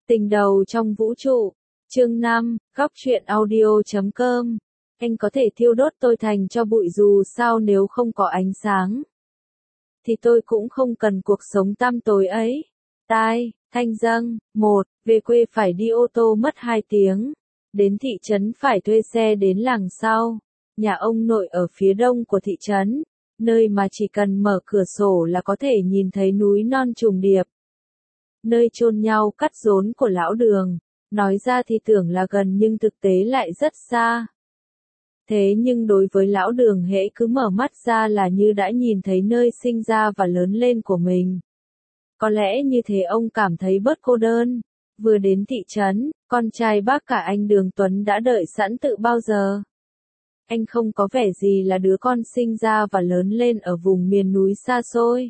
Tình đầu trong vũ trụ, chương 5, góc truyện audio.com. Anh có thể thiêu đốt tôi thành cho bụi dù sao nếu không có ánh sáng. Thì tôi cũng không cần cuộc sống tăm tối ấy. Thanh Dâng, 1, về quê phải đi ô tô mất 2 tiếng. Đến thị trấn phải thuê xe đến làng sau. Nhà ông nội ở phía đông của thị trấn, nơi mà chỉ cần mở cửa sổ là có thể nhìn thấy núi non trùng điệp. Nơi chôn nhau cắt rốn của lão Đường, nói ra thì tưởng là gần nhưng thực tế lại rất xa. Thế nhưng đối với lão Đường hễ cứ mở mắt ra là như đã nhìn thấy nơi sinh ra và lớn lên của mình. Có lẽ như thế ông cảm thấy bớt cô đơn. Vừa đến thị trấn, con trai bác cả anh Đường Tuấn đã đợi sẵn từ bao giờ. Anh không có vẻ gì là đứa con sinh ra và lớn lên ở vùng miền núi xa xôi.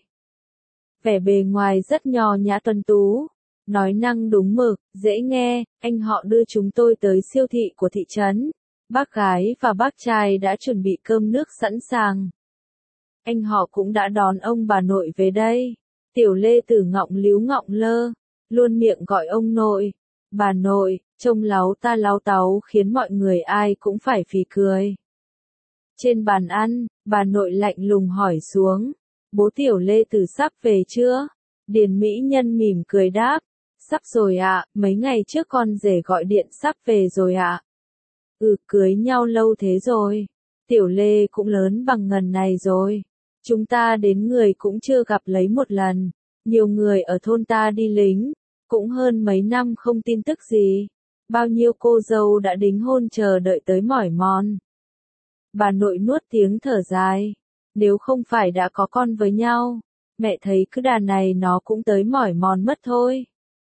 Vẻ bề ngoài rất nho nhã tuấn tú, nói năng đúng mực, dễ nghe, anh họ đưa chúng tôi tới siêu thị của thị trấn. Bác gái và bác trai đã chuẩn bị cơm nước sẵn sàng. Anh họ cũng đã đón ông bà nội về đây. Tiểu Lê Tử ngọng líu ngọng lơ, luôn miệng gọi ông nội, bà nội, trông láu ta láu táu khiến mọi người ai cũng phải phì cười. Trên bàn ăn, bà nội lạnh lùng hỏi xuống, bố Tiểu Lê Tử sắp về chưa? Điền Mỹ Nhân mỉm cười đáp, sắp rồi ạ, mấy ngày trước con rể gọi điện sắp về rồi ạ. Cưới nhau lâu thế rồi. Tiểu Lê cũng lớn bằng ngần này rồi. Chúng ta đến người cũng chưa gặp lấy một lần. Nhiều người ở thôn ta đi lính, cũng hơn mấy năm không tin tức gì. Bao nhiêu cô dâu đã đính hôn chờ đợi tới mỏi mòn. Bà nội nuốt tiếng thở dài. Nếu không phải đã có con với nhau, mẹ thấy cứ đàn này nó cũng tới mỏi mòn mất thôi.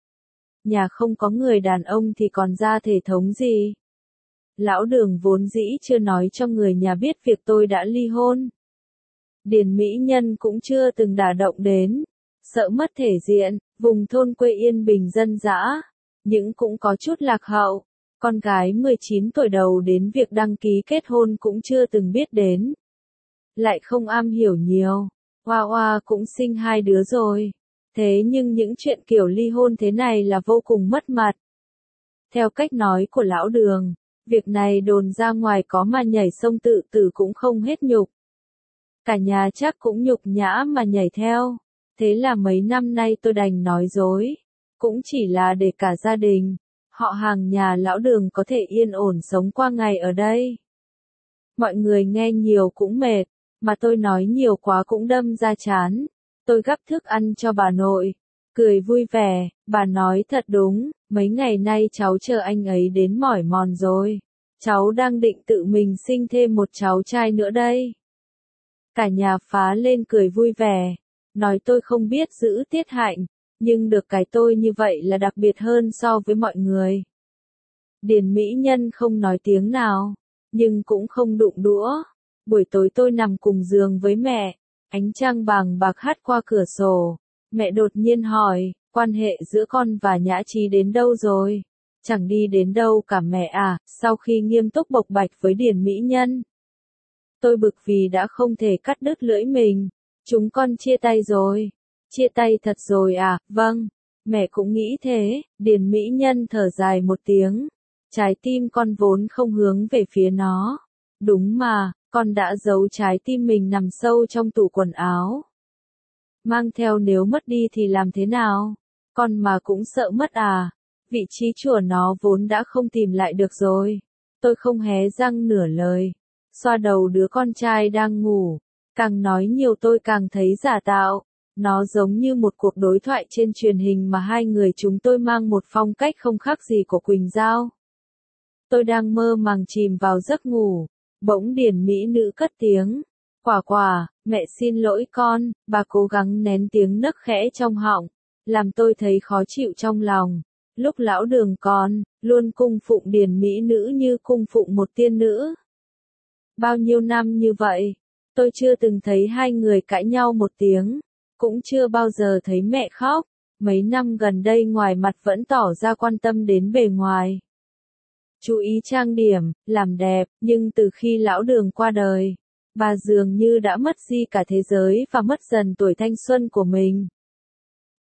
Nhà không có người đàn ông thì còn ra thể thống gì. Lão Đường vốn dĩ chưa nói cho người nhà biết việc tôi đã ly hôn. Điền Mỹ Nhân cũng chưa từng đả động đến, sợ mất thể diện, vùng thôn quê yên bình dân dã, nhưng cũng có chút lạc hậu. Con gái 19 tuổi đầu đến việc đăng ký kết hôn cũng chưa từng biết đến. Lại không am hiểu nhiều, Hoa Hoa cũng sinh 2 đứa rồi. Thế nhưng những chuyện kiểu ly hôn thế này là vô cùng mất mặt. Theo cách nói của lão Đường, việc này đồn ra ngoài có mà nhảy sông tự tử cũng không hết nhục. Cả nhà chắc cũng nhục nhã mà nhảy theo. Thế là mấy năm nay tôi đành nói dối. Cũng chỉ là để cả gia đình, họ hàng nhà lão Đường có thể yên ổn sống qua ngày ở đây. Mọi người nghe nhiều cũng mệt, mà tôi nói nhiều quá cũng đâm ra chán. Tôi gắp thức ăn cho bà nội, cười vui vẻ, bà nói thật đúng, mấy ngày nay cháu chờ anh ấy đến mỏi mòn rồi. Cháu đang định tự mình sinh thêm một cháu trai nữa đây. Cả nhà phá lên cười vui vẻ, nói tôi không biết giữ tiết hạnh, nhưng được cái tôi như vậy là đặc biệt hơn so với mọi người. Điền Mỹ Nhân không nói tiếng nào, nhưng cũng không đụng đũa. Buổi tối tôi nằm cùng giường với mẹ, ánh trăng vàng bạc hắt qua cửa sổ. Mẹ đột nhiên hỏi, quan hệ giữa con và Nhã Trí đến đâu rồi? Chẳng đi đến đâu cả mẹ à, sau khi nghiêm túc bộc bạch với Điền Mỹ Nhân. Tôi bực vì đã không thể cắt đứt lưỡi mình. Chúng con chia tay rồi. Chia tay thật rồi à, vâng. Mẹ cũng nghĩ thế, Điền Mỹ Nhân thở dài một tiếng. Trái tim con vốn không hướng về phía nó. Đúng mà, con đã giấu trái tim mình nằm sâu trong tủ quần áo. Mang theo nếu mất đi thì làm thế nào? Con mà cũng sợ mất à? Vị trí của nó vốn đã không tìm lại được rồi. Tôi không hé răng nửa lời. Xoa đầu đứa con trai đang ngủ. Càng nói nhiều tôi càng thấy giả tạo. Nó giống như một cuộc đối thoại trên truyền hình mà hai người chúng tôi mang một phong cách không khác gì của Quỳnh Giao. Tôi đang mơ màng chìm vào giấc ngủ. Bỗng Điền Mỹ Nữ cất tiếng. Quả quả, mẹ xin lỗi con, bà cố gắng nén tiếng nấc khẽ trong họng. Làm tôi thấy khó chịu trong lòng. Lúc lão Đường còn, luôn cung phụng Điền Mỹ Nữ như cung phụng một tiên nữ. Bao nhiêu năm như vậy, tôi chưa từng thấy hai người cãi nhau một tiếng, cũng chưa bao giờ thấy mẹ khóc. Mấy năm gần đây ngoài mặt vẫn tỏ ra quan tâm đến bề ngoài. Chú ý trang điểm, làm đẹp, nhưng từ khi lão Đường qua đời, bà dường như đã mất đi cả thế giới và mất dần tuổi thanh xuân của mình.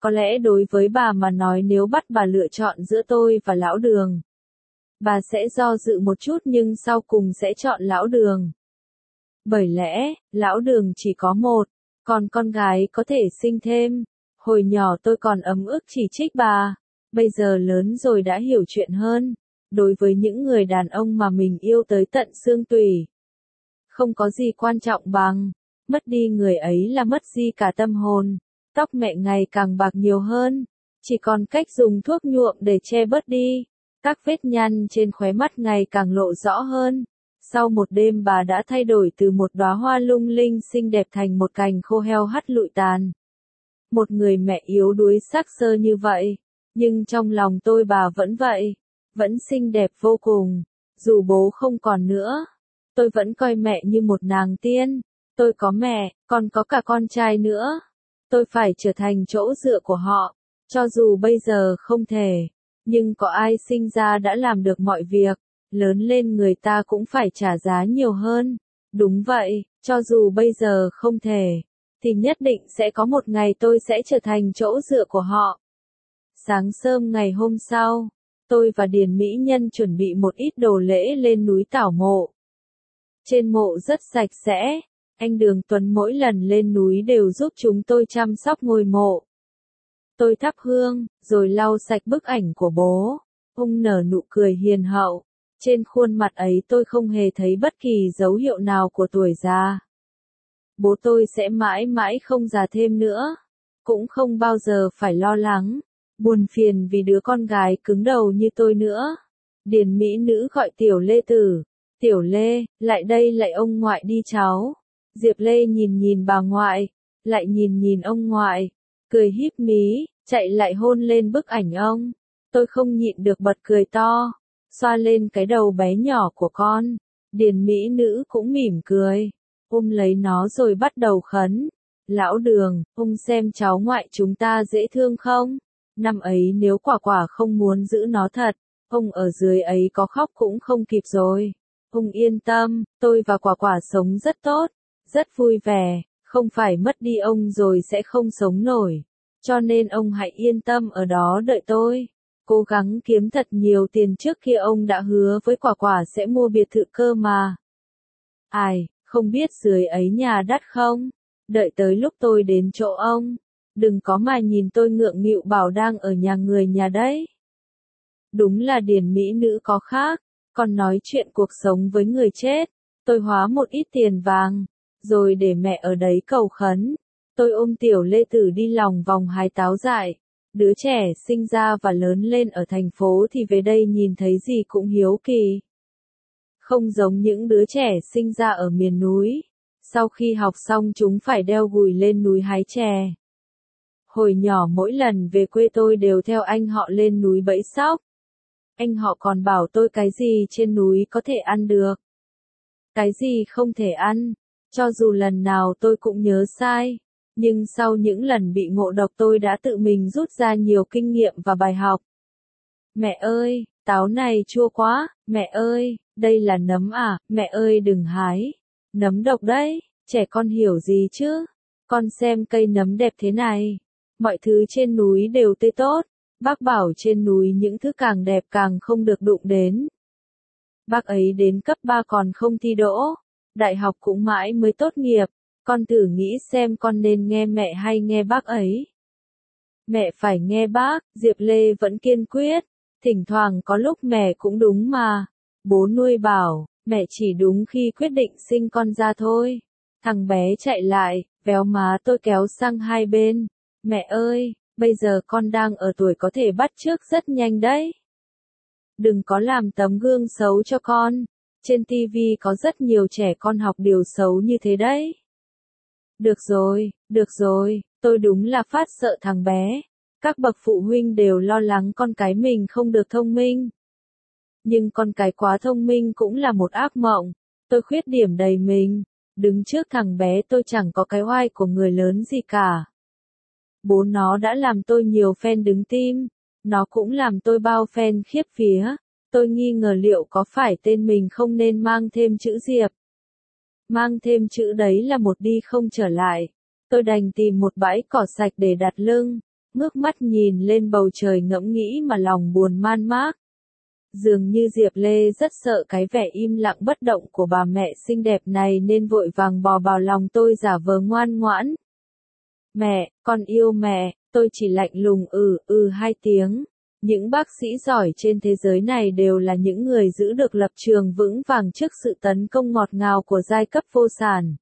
Có lẽ đối với bà mà nói nếu bắt bà lựa chọn giữa tôi và lão Đường, bà sẽ do dự một chút nhưng sau cùng sẽ chọn lão Đường. Bởi lẽ, lão Đường chỉ có một, còn con gái có thể sinh thêm. Hồi nhỏ tôi còn ấm ức chỉ trích bà, bây giờ lớn rồi đã hiểu chuyện hơn. Đối với những người đàn ông mà mình yêu tới tận xương tủy, không có gì quan trọng bằng, mất đi người ấy là mất đi cả tâm hồn. Tóc mẹ ngày càng bạc nhiều hơn, chỉ còn cách dùng thuốc nhuộm để che bớt đi. Các vết nhăn trên khóe mắt ngày càng lộ rõ hơn. Sau một đêm bà đã thay đổi từ một đóa hoa lung linh xinh đẹp thành một cành khô heo hắt lụi tàn. Một người mẹ yếu đuối xác xơ như vậy, nhưng trong lòng tôi bà vẫn vậy, vẫn xinh đẹp vô cùng. Dù bố không còn nữa, tôi vẫn coi mẹ như một nàng tiên. Tôi có mẹ, còn có cả con trai nữa. Tôi phải trở thành chỗ dựa của họ, cho dù bây giờ không thể, nhưng có ai sinh ra đã làm được mọi việc, lớn lên người ta cũng phải trả giá nhiều hơn. Đúng vậy, cho dù bây giờ không thể, thì nhất định sẽ có một ngày tôi sẽ trở thành chỗ dựa của họ. Sáng sớm ngày hôm sau, tôi và Điền Mỹ Nhân chuẩn bị một ít đồ lễ lên núi Tảo Mộ. Trên mộ rất sạch sẽ. Anh Đường Tuấn mỗi lần lên núi đều giúp chúng tôi chăm sóc ngôi mộ. Tôi thắp hương, rồi lau sạch bức ảnh của bố. Ông nở nụ cười hiền hậu. Trên khuôn mặt ấy tôi không hề thấy bất kỳ dấu hiệu nào của tuổi già. Bố tôi sẽ mãi mãi không già thêm nữa. Cũng không bao giờ phải lo lắng, buồn phiền vì đứa con gái cứng đầu như tôi nữa. Điền Mỹ Nữ gọi Tiểu Lê Tử. Tiểu Lê, lại đây lại ông ngoại đi cháu. Diệp Lê nhìn nhìn bà ngoại, lại nhìn nhìn ông ngoại, cười híp mí, chạy lại hôn lên bức ảnh ông. Tôi không nhịn được bật cười to, xoa lên cái đầu bé nhỏ của con. Điền Mỹ Nữ cũng mỉm cười, ôm lấy nó rồi bắt đầu khấn. Lão Đường, ông xem cháu ngoại chúng ta dễ thương không? Năm ấy nếu Quả Quả không muốn giữ nó thật, ông ở dưới ấy có khóc cũng không kịp rồi. Ông yên tâm, tôi và Quả Quả sống rất tốt, rất vui vẻ, không phải mất đi ông rồi sẽ không sống nổi. Cho nên ông hãy yên tâm ở đó đợi tôi. Cố gắng kiếm thật nhiều tiền trước kia ông đã hứa với Quả Quả sẽ mua biệt thự cơ mà. Ai, không biết dưới ấy nhà đắt không? Đợi tới lúc tôi đến chỗ ông, đừng có mà nhìn tôi ngượng nghịu bảo đang ở nhà người nhà đấy. Đúng là Điền Mỹ Nữ có khác, còn nói chuyện cuộc sống với người chết. Tôi hóa một ít tiền vàng, rồi để mẹ ở đấy cầu khấn. Tôi ôm Tiểu Lê Tử đi lòng vòng hái táo dại. Đứa trẻ sinh ra và lớn lên ở thành phố thì về đây nhìn thấy gì cũng hiếu kỳ. Không giống những đứa trẻ sinh ra ở miền núi. Sau khi học xong chúng phải đeo gùi lên núi hái chè. Hồi nhỏ mỗi lần về quê tôi đều theo anh họ lên núi bẫy sóc. Anh họ còn bảo tôi cái gì trên núi có thể ăn được, cái gì không thể ăn. Cho dù lần nào tôi cũng nhớ sai, nhưng sau những lần bị ngộ độc tôi đã tự mình rút ra nhiều kinh nghiệm và bài học. Mẹ ơi, táo này chua quá, mẹ ơi, đây là nấm à, mẹ ơi đừng hái, nấm độc đấy, trẻ con hiểu gì chứ, con xem cây nấm đẹp thế này, mọi thứ trên núi đều tươi tốt, bác bảo trên núi những thứ càng đẹp càng không được đụng đến. Bác ấy đến cấp 3 còn không thi đỗ, đại học cũng mãi mới tốt nghiệp, con thử nghĩ xem con nên nghe mẹ hay nghe bác ấy. Mẹ phải nghe bác, Diệp Lê vẫn kiên quyết, thỉnh thoảng có lúc mẹ cũng đúng mà. Bố nuôi bảo, mẹ chỉ đúng khi quyết định sinh con ra thôi. Thằng bé chạy lại, véo má tôi kéo sang hai bên. Mẹ ơi, bây giờ con đang ở tuổi có thể bắt chước rất nhanh đấy. Đừng có làm tấm gương xấu cho con. Trên TV có rất nhiều trẻ con học điều xấu như thế đấy. Được rồi, tôi đúng là phát sợ thằng bé. Các bậc phụ huynh đều lo lắng con cái mình không được thông minh. Nhưng con cái quá thông minh cũng là một ác mộng. Tôi khuyết điểm đầy mình. Đứng trước thằng bé tôi chẳng có cái oai của người lớn gì cả. Bố nó đã làm tôi nhiều fan đứng tim. Nó cũng làm tôi bao fan khiếp vía. Tôi nghi ngờ liệu có phải tên mình không nên mang thêm chữ Diệp. Mang thêm chữ đấy là một đi không trở lại. Tôi đành tìm một bãi cỏ sạch để đặt lưng. ngước mắt nhìn lên bầu trời ngẫm nghĩ mà lòng buồn man mác. Dường như Diệp Lê rất sợ cái vẻ im lặng bất động của bà mẹ xinh đẹp này nên vội vàng bò vào lòng tôi giả vờ ngoan ngoãn. Mẹ, con yêu mẹ, tôi chỉ lạnh lùng hai tiếng. Những bác sĩ giỏi trên thế giới này đều là những người giữ được lập trường vững vàng trước sự tấn công ngọt ngào của giai cấp vô sản.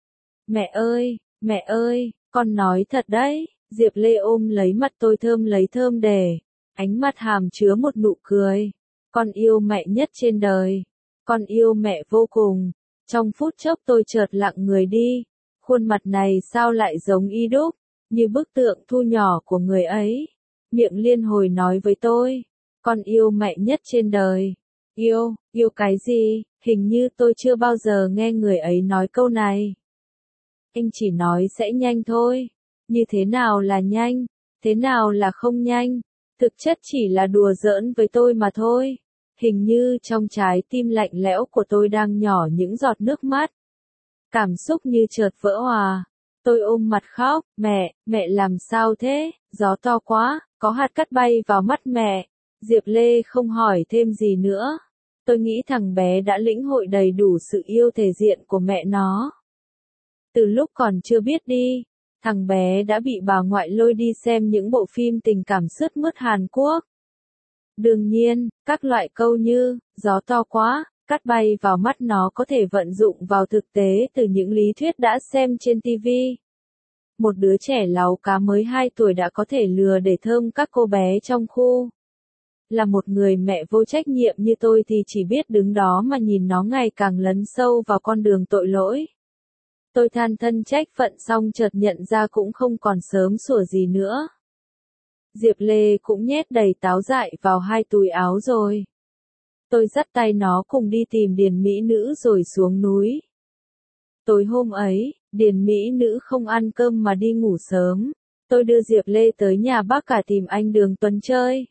Mẹ ơi, con nói thật đấy, Diệp Lê ôm lấy mặt tôi lấy thơm để, ánh mắt hàm chứa một nụ cười. Con yêu mẹ nhất trên đời, con yêu mẹ vô cùng. Trong phút chốc tôi chợt lặng người đi, khuôn mặt này sao lại giống y đúc, như bức tượng thu nhỏ của người ấy. Miệng liên hồi nói với tôi, con yêu mẹ nhất trên đời. Yêu cái gì, hình như tôi chưa bao giờ nghe người ấy nói câu này. Anh chỉ nói sẽ nhanh thôi, như thế nào là nhanh, thế nào là không nhanh, thực chất chỉ là đùa giỡn với tôi mà thôi. Hình như trong trái tim lạnh lẽo của tôi đang nhỏ những giọt nước mắt. Cảm xúc như chợt vỡ hòa. Tôi ôm mặt khóc, mẹ làm sao thế, gió to quá, có hạt cát bay vào mắt mẹ. Diệp Lê không hỏi thêm gì nữa. Tôi nghĩ thằng bé đã lĩnh hội đầy đủ sự yêu thể diện của mẹ nó. Từ lúc còn chưa biết đi, thằng bé đã bị bà ngoại lôi đi xem những bộ phim tình cảm sướt mướt Hàn Quốc. Đương nhiên, các loại câu như, gió to quá, cát bay vào mắt nó có thể vận dụng vào thực tế từ những lý thuyết đã xem trên TV. Một đứa trẻ láu cá mới 2 tuổi đã có thể lừa để thơm các cô bé trong khu. Là một người mẹ vô trách nhiệm như tôi thì chỉ biết đứng đó mà nhìn nó ngày càng lấn sâu vào con đường tội lỗi. Tôi than thân trách phận xong chợt nhận ra cũng không còn sớm sủa gì nữa. Diệp Lê cũng nhét đầy táo dại vào 2 túi áo rồi. Tôi dắt tay nó cùng đi tìm Điền Mỹ Nữ rồi xuống núi. Tối hôm ấy, Điền Mỹ Nữ không ăn cơm mà đi ngủ sớm. Tôi đưa Diệp Lê tới nhà bác cả tìm anh Đường Tuấn chơi.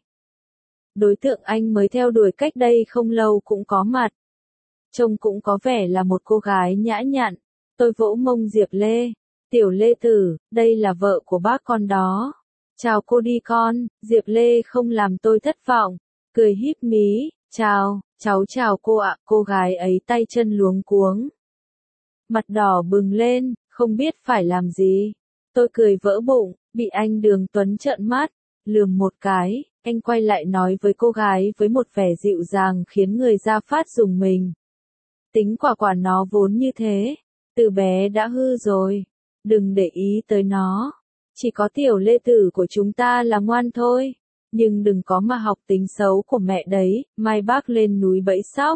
Đối tượng anh mới theo đuổi cách đây không lâu cũng có mặt. Trông cũng có vẻ là một cô gái nhã nhặn. Tôi vỗ mông Diệp Lê. Tiểu Lê Tử, đây là vợ của bác con đó. Chào cô đi con, Diệp Lê không làm tôi thất vọng. Cười híp mí, cháu chào cô ạ. Cô gái ấy tay chân luống cuống. Mặt đỏ bừng lên, không biết phải làm gì. Tôi cười vỡ bụng, bị anh Đường Tuấn trợn mắt, lườm một cái, anh quay lại nói với cô gái với một vẻ dịu dàng khiến người ra phát rùng mình. Tính quả nó vốn như thế, từ bé đã hư rồi, đừng để ý tới nó. Chỉ có Tiểu Lê Tử của chúng ta là ngoan thôi, nhưng đừng có mà học tính xấu của mẹ đấy, mai bác lên núi bẫy sóc.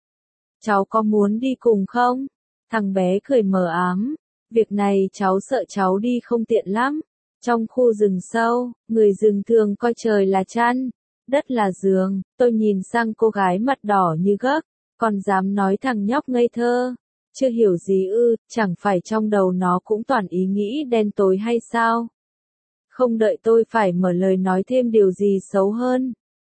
Cháu có muốn đi cùng không? Thằng bé cười mờ ám, việc này cháu sợ cháu đi không tiện lắm. Trong khu rừng sâu, người rừng thường coi trời là chăn, đất là giường. Tôi nhìn sang cô gái mặt đỏ như gấc, còn dám nói thằng nhóc ngây thơ. Chưa hiểu gì ư, chẳng phải trong đầu nó cũng toàn ý nghĩ đen tối hay sao? Không đợi tôi phải mở lời nói thêm điều gì xấu hơn.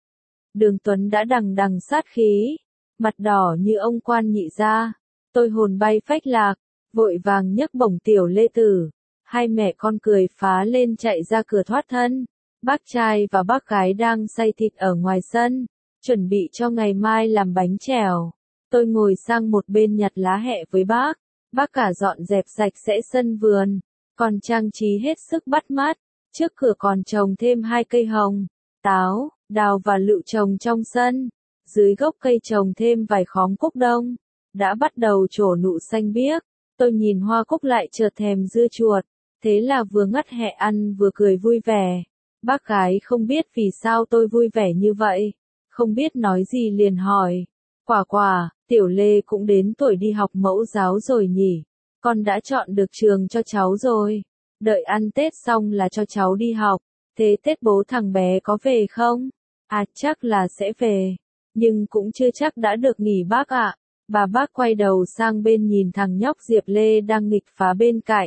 Đường Tuấn đã đằng đằng sát khí, mặt đỏ như ông quan nhị gia. Tôi hồn bay phách lạc, vội vàng nhấc bổng Tiểu Lê Tử. Hai mẹ con cười phá lên chạy ra cửa thoát thân. Bác trai và bác gái đang xay thịt ở ngoài sân, chuẩn bị cho ngày mai làm bánh chèo. Tôi ngồi sang một bên nhặt lá hẹ với bác. Bác cả dọn dẹp sạch sẽ sân vườn, còn trang trí hết sức bắt mắt. Trước cửa còn trồng thêm 2 cây hồng, táo, đào và lựu trồng trong sân. Dưới gốc cây trồng thêm vài khóm cúc đông, đã bắt đầu trổ nụ xanh biếc. Tôi nhìn hoa cúc lại chợt thèm dưa chuột, thế là vừa ngắt hẹ ăn vừa cười vui vẻ. Bác gái không biết vì sao tôi vui vẻ như vậy, không biết nói gì liền hỏi. Quả, Tiểu Lê cũng đến tuổi đi học mẫu giáo rồi nhỉ? Con đã chọn được trường cho cháu rồi. Đợi ăn Tết xong là cho cháu đi học. Thế Tết bố thằng bé có về không? À chắc là sẽ về. Nhưng cũng chưa chắc đã được nghỉ bác ạ. Bác quay đầu sang bên nhìn thằng nhóc Diệp Lê đang nghịch phá bên cạnh.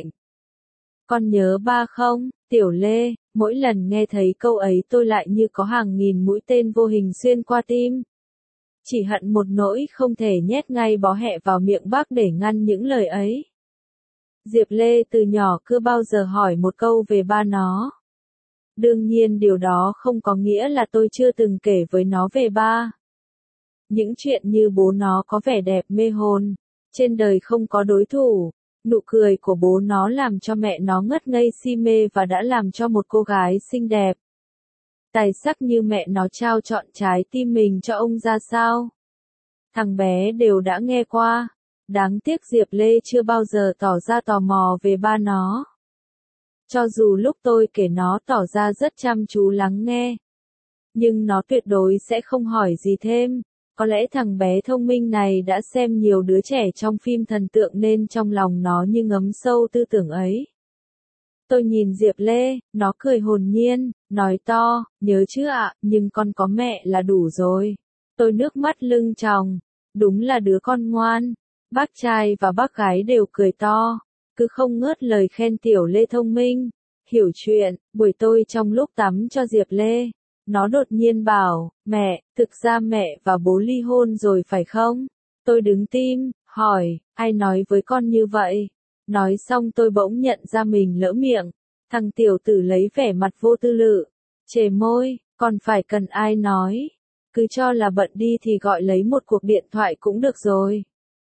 Con nhớ ba không, Tiểu Lê? Mỗi lần nghe thấy câu ấy tôi lại như có hàng nghìn mũi tên vô hình xuyên qua tim. Chỉ hận một nỗi không thể nhét ngay bó hẹ vào miệng bác để ngăn những lời ấy. Diệp Lê từ nhỏ cứ bao giờ hỏi một câu về ba nó. Đương nhiên điều đó không có nghĩa là tôi chưa từng kể với nó về ba. Những chuyện như bố nó có vẻ đẹp mê hồn, trên đời không có đối thủ. Nụ cười của bố nó làm cho mẹ nó ngất ngây si mê và đã làm cho một cô gái xinh đẹp, tài sắc như mẹ nó trao trọn trái tim mình cho ông ra sao. Thằng bé đều đã nghe qua. Đáng tiếc Diệp Lê chưa bao giờ tỏ ra tò mò về ba nó. Cho dù lúc tôi kể nó tỏ ra rất chăm chú lắng nghe. Nhưng nó tuyệt đối sẽ không hỏi gì thêm. Có lẽ thằng bé thông minh này đã xem nhiều đứa trẻ trong phim thần tượng nên trong lòng nó như ngấm sâu tư tưởng ấy. Tôi nhìn Diệp Lê, nó cười hồn nhiên, nói to, nhớ chứ ạ, nhưng con có mẹ là đủ rồi. Tôi nước mắt lưng tròng, đúng là đứa con ngoan. Bác trai và bác gái đều cười to, cứ không ngớt lời khen tiểu Lê thông minh, hiểu chuyện. Buổi tôi trong lúc tắm cho Diệp Lê, nó đột nhiên bảo, mẹ, thực ra mẹ và bố ly hôn rồi phải không? Tôi đứng tim, hỏi, ai nói với con như vậy? Nói xong tôi bỗng nhận ra mình lỡ miệng. Thằng tiểu tử lấy vẻ mặt vô tư lự, chề môi, còn phải cần ai nói. Cứ cho là bận đi thì gọi lấy một cuộc điện thoại cũng được rồi.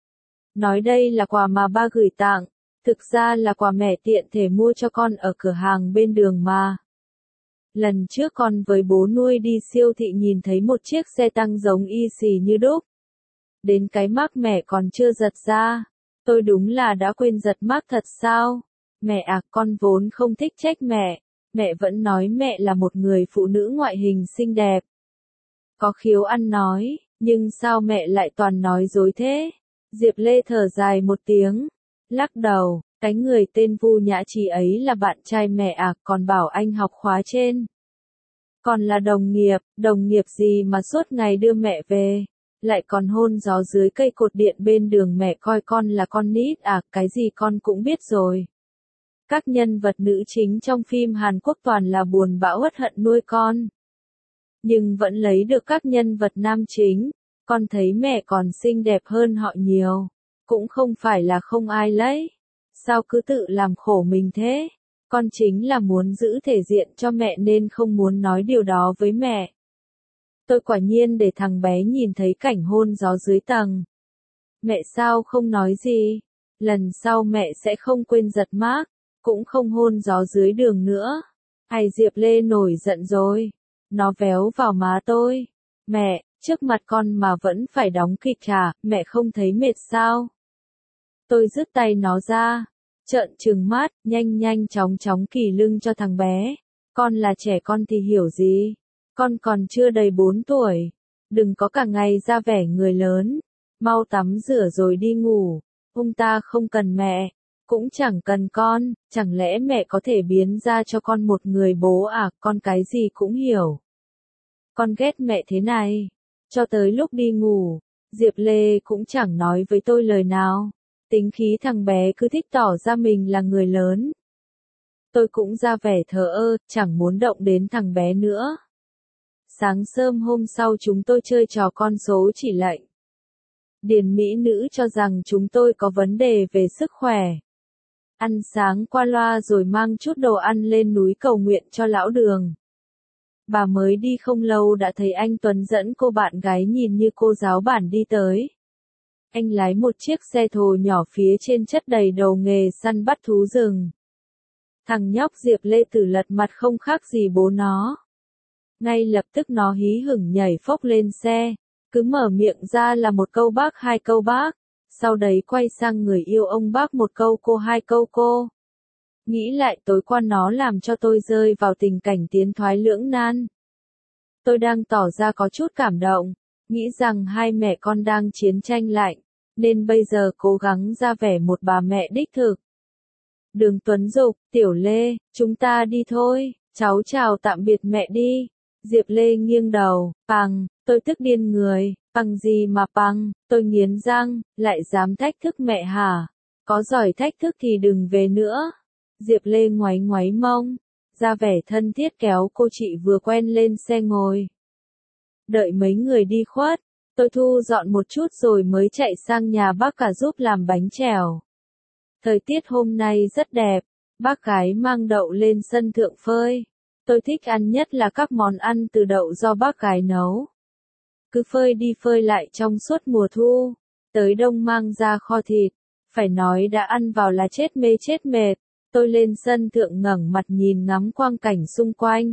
Nói đây là quà mà ba gửi tặng, thực ra là quà mẹ tiện thể mua cho con ở cửa hàng bên đường mà. Lần trước con với bố nuôi đi siêu thị nhìn thấy một chiếc xe tăng giống y xì như đúc. Đến cái mác mẹ còn chưa giật ra. Tôi đúng là đã quên giật mác thật sao? Mẹ à, con vốn không thích trách mẹ. Mẹ vẫn nói mẹ là một người phụ nữ ngoại hình xinh đẹp, có khiếu ăn nói, nhưng sao mẹ lại toàn nói dối thế? Diệp Lê thở dài một tiếng, lắc đầu, cái người tên Vu Nhã Trì ấy là bạn trai mẹ à, còn bảo anh học khóa trên. Còn là đồng nghiệp gì mà suốt ngày đưa mẹ về, lại còn hôn gió dưới cây cột điện bên đường, mẹ coi con là con nít à, cái gì con cũng biết rồi. Các nhân vật nữ chính trong phim Hàn Quốc toàn là buồn bã uất hận nuôi con. Nhưng vẫn lấy được các nhân vật nam chính, con thấy mẹ còn xinh đẹp hơn họ nhiều. Cũng không phải là không ai lấy. Sao cứ tự làm khổ mình thế? Con chính là muốn giữ thể diện cho mẹ nên không muốn nói điều đó với mẹ. Tôi quả nhiên để thằng bé nhìn thấy cảnh hôn gió dưới tầng. Mẹ sao không nói gì? Lần sau mẹ sẽ không quên giật mác, cũng không hôn gió dưới đường nữa. Hay Diệp Lê nổi giận rồi. Nó véo vào má tôi. Mẹ, trước mặt con mà vẫn phải đóng kịch à, mẹ không thấy mệt sao? Tôi dứt tay nó ra, trợn trừng mắt, nhanh chóng kỳ lưng cho thằng bé. Con là trẻ con thì hiểu gì? Con còn chưa đầy 4 tuổi. Đừng có cả ngày ra vẻ người lớn. Mau tắm rửa rồi đi ngủ. Ông ta không cần mẹ, cũng chẳng cần con, chẳng lẽ mẹ có thể biến ra cho con một người bố à, con cái gì cũng hiểu. Con ghét mẹ thế này. Cho tới lúc đi ngủ, Diệp Lê cũng chẳng nói với tôi lời nào. Tính khí thằng bé cứ thích tỏ ra mình là người lớn. Tôi cũng ra vẻ thờ ơ, chẳng muốn động đến thằng bé nữa. Sáng sớm hôm sau chúng tôi chơi trò con số chỉ lệnh. Điền mỹ nữ cho rằng chúng tôi có vấn đề về sức khỏe. Ăn sáng qua loa rồi mang chút đồ ăn lên núi cầu nguyện cho lão Đường. Bà mới đi không lâu đã thấy anh Tuấn dẫn cô bạn gái nhìn như cô giáo bản đi tới. Anh lái một chiếc xe thồ nhỏ phía trên chất đầy đầu nghề săn bắt thú rừng. Thằng nhóc Diệp Lê Tử lật mặt không khác gì bố nó. Ngay lập tức nó hí hửng nhảy phốc lên xe, cứ mở miệng ra là một câu bác hai câu bác, sau đấy quay sang người yêu ông bác một câu cô hai câu cô. Nghĩ lại tối qua nó làm cho tôi rơi vào tình cảnh tiến thoái lưỡng nan. Tôi đang tỏ ra có chút cảm động, nghĩ rằng hai mẹ con đang chiến tranh lạnh, nên bây giờ cố gắng ra vẻ một bà mẹ đích thực. Đường Tuấn dục, Tiểu Lê, chúng ta đi thôi, cháu chào tạm biệt mẹ đi. Diệp Lê nghiêng đầu, Pằng, tôi tức điên người, Pằng gì mà Pằng, tôi nghiến răng, lại dám thách thức mẹ hả? Có giỏi thách thức thì đừng về nữa. Diệp Lê ngoáy ngoáy mông, ra vẻ thân thiết kéo cô chị vừa quen lên xe ngồi. Đợi mấy người đi khuất, tôi thu dọn một chút rồi mới chạy sang nhà bác cả giúp làm bánh chèo. Thời tiết hôm nay rất đẹp, bác gái mang đậu lên sân thượng phơi. Tôi thích ăn nhất là các món ăn từ đậu do bác gái nấu. Cứ phơi đi phơi lại trong suốt mùa thu, tới đông mang ra kho thịt, phải nói đã ăn vào là chết mê chết mệt. Tôi lên sân thượng ngẩng mặt nhìn ngắm quang cảnh xung quanh.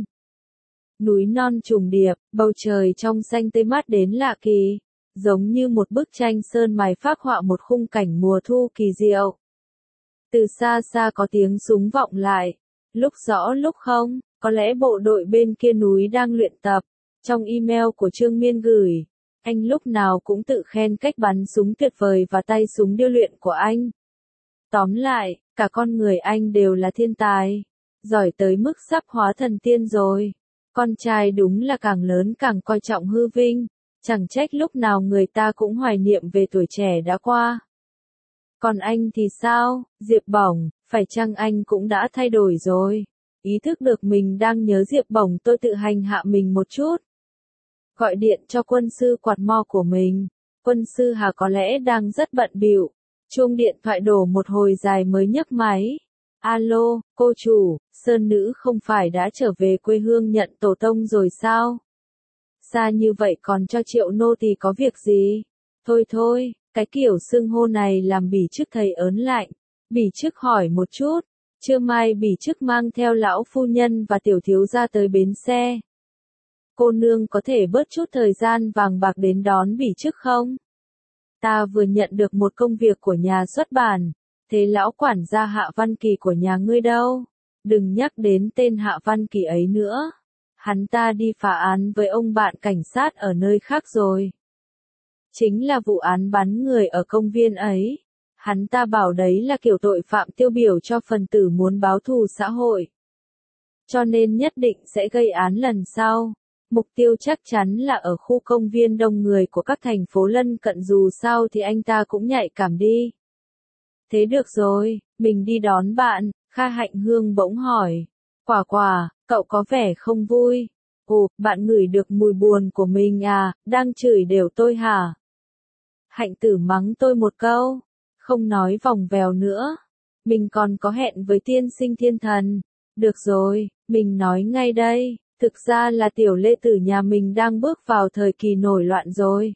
Núi non trùng điệp, bầu trời trong xanh tươi mát đến lạ kỳ, giống như một bức tranh sơn mài phác họa một khung cảnh mùa thu kỳ diệu. Từ xa xa có tiếng súng vọng lại, lúc rõ lúc không, có lẽ bộ đội bên kia núi đang luyện tập. Trong email của Trương Miên gửi, anh lúc nào cũng tự khen cách bắn súng tuyệt vời và tay súng điêu luyện của anh. Tóm lại, cả con người anh đều là thiên tài, giỏi tới mức sắp hóa thần tiên rồi. Con trai đúng là càng lớn càng coi trọng hư vinh, chẳng trách lúc nào người ta cũng hoài niệm về tuổi trẻ đã qua. Còn anh thì sao, Diệp Bổng, phải chăng anh cũng đã thay đổi rồi? Ý thức được mình đang nhớ Diệp Bổng, tôi tự hành hạ mình một chút. Gọi điện cho quân sư quạt mo của mình. Quân sư Hà có lẽ đang rất bận bịu. Chuông điện thoại đổ một hồi dài mới nhấc máy. Alo, cô chủ, Sơn Nữ không phải đã trở về quê hương nhận tổ tông rồi sao? Xa như vậy còn cho Triệu nô thì có việc gì? Thôi thôi, cái kiểu xưng hô này làm Bỉ Chức thấy ớn lạnh. Bỉ Chức hỏi một chút. Trưa mai Bỉ Chức mang theo lão phu nhân và tiểu thiếu gia tới bến xe. Cô nương có thể bớt chút thời gian vàng bạc đến đón Bỉ Chức không? Ta vừa nhận được một công việc của nhà xuất bản. Thế lão quản gia Hạ Văn Kỳ của nhà ngươi đâu? Đừng nhắc đến tên Hạ Văn Kỳ ấy nữa. Hắn ta đi phá án với ông bạn cảnh sát ở nơi khác rồi. Chính là vụ án bắn người ở công viên ấy. Hắn ta bảo đấy là kiểu tội phạm tiêu biểu cho phần tử muốn báo thù xã hội. Cho nên nhất định sẽ gây án lần sau. Mục tiêu chắc chắn là ở khu công viên đông người của các thành phố lân cận, dù sao thì anh ta cũng nhạy cảm đi. Thế được rồi, mình đi đón bạn, Kha Hạnh Hương bỗng hỏi. Quả quả, cậu có vẻ không vui. Ồ, bạn ngửi được mùi buồn của mình à, đang chửi đều tôi hả? Hạnh Tử mắng tôi một câu. Không nói vòng vèo nữa. Mình còn có hẹn với tiên sinh thiên thần. Được rồi, mình nói ngay đây. Thực ra là tiểu lê tử nhà mình đang bước vào thời kỳ nổi loạn rồi.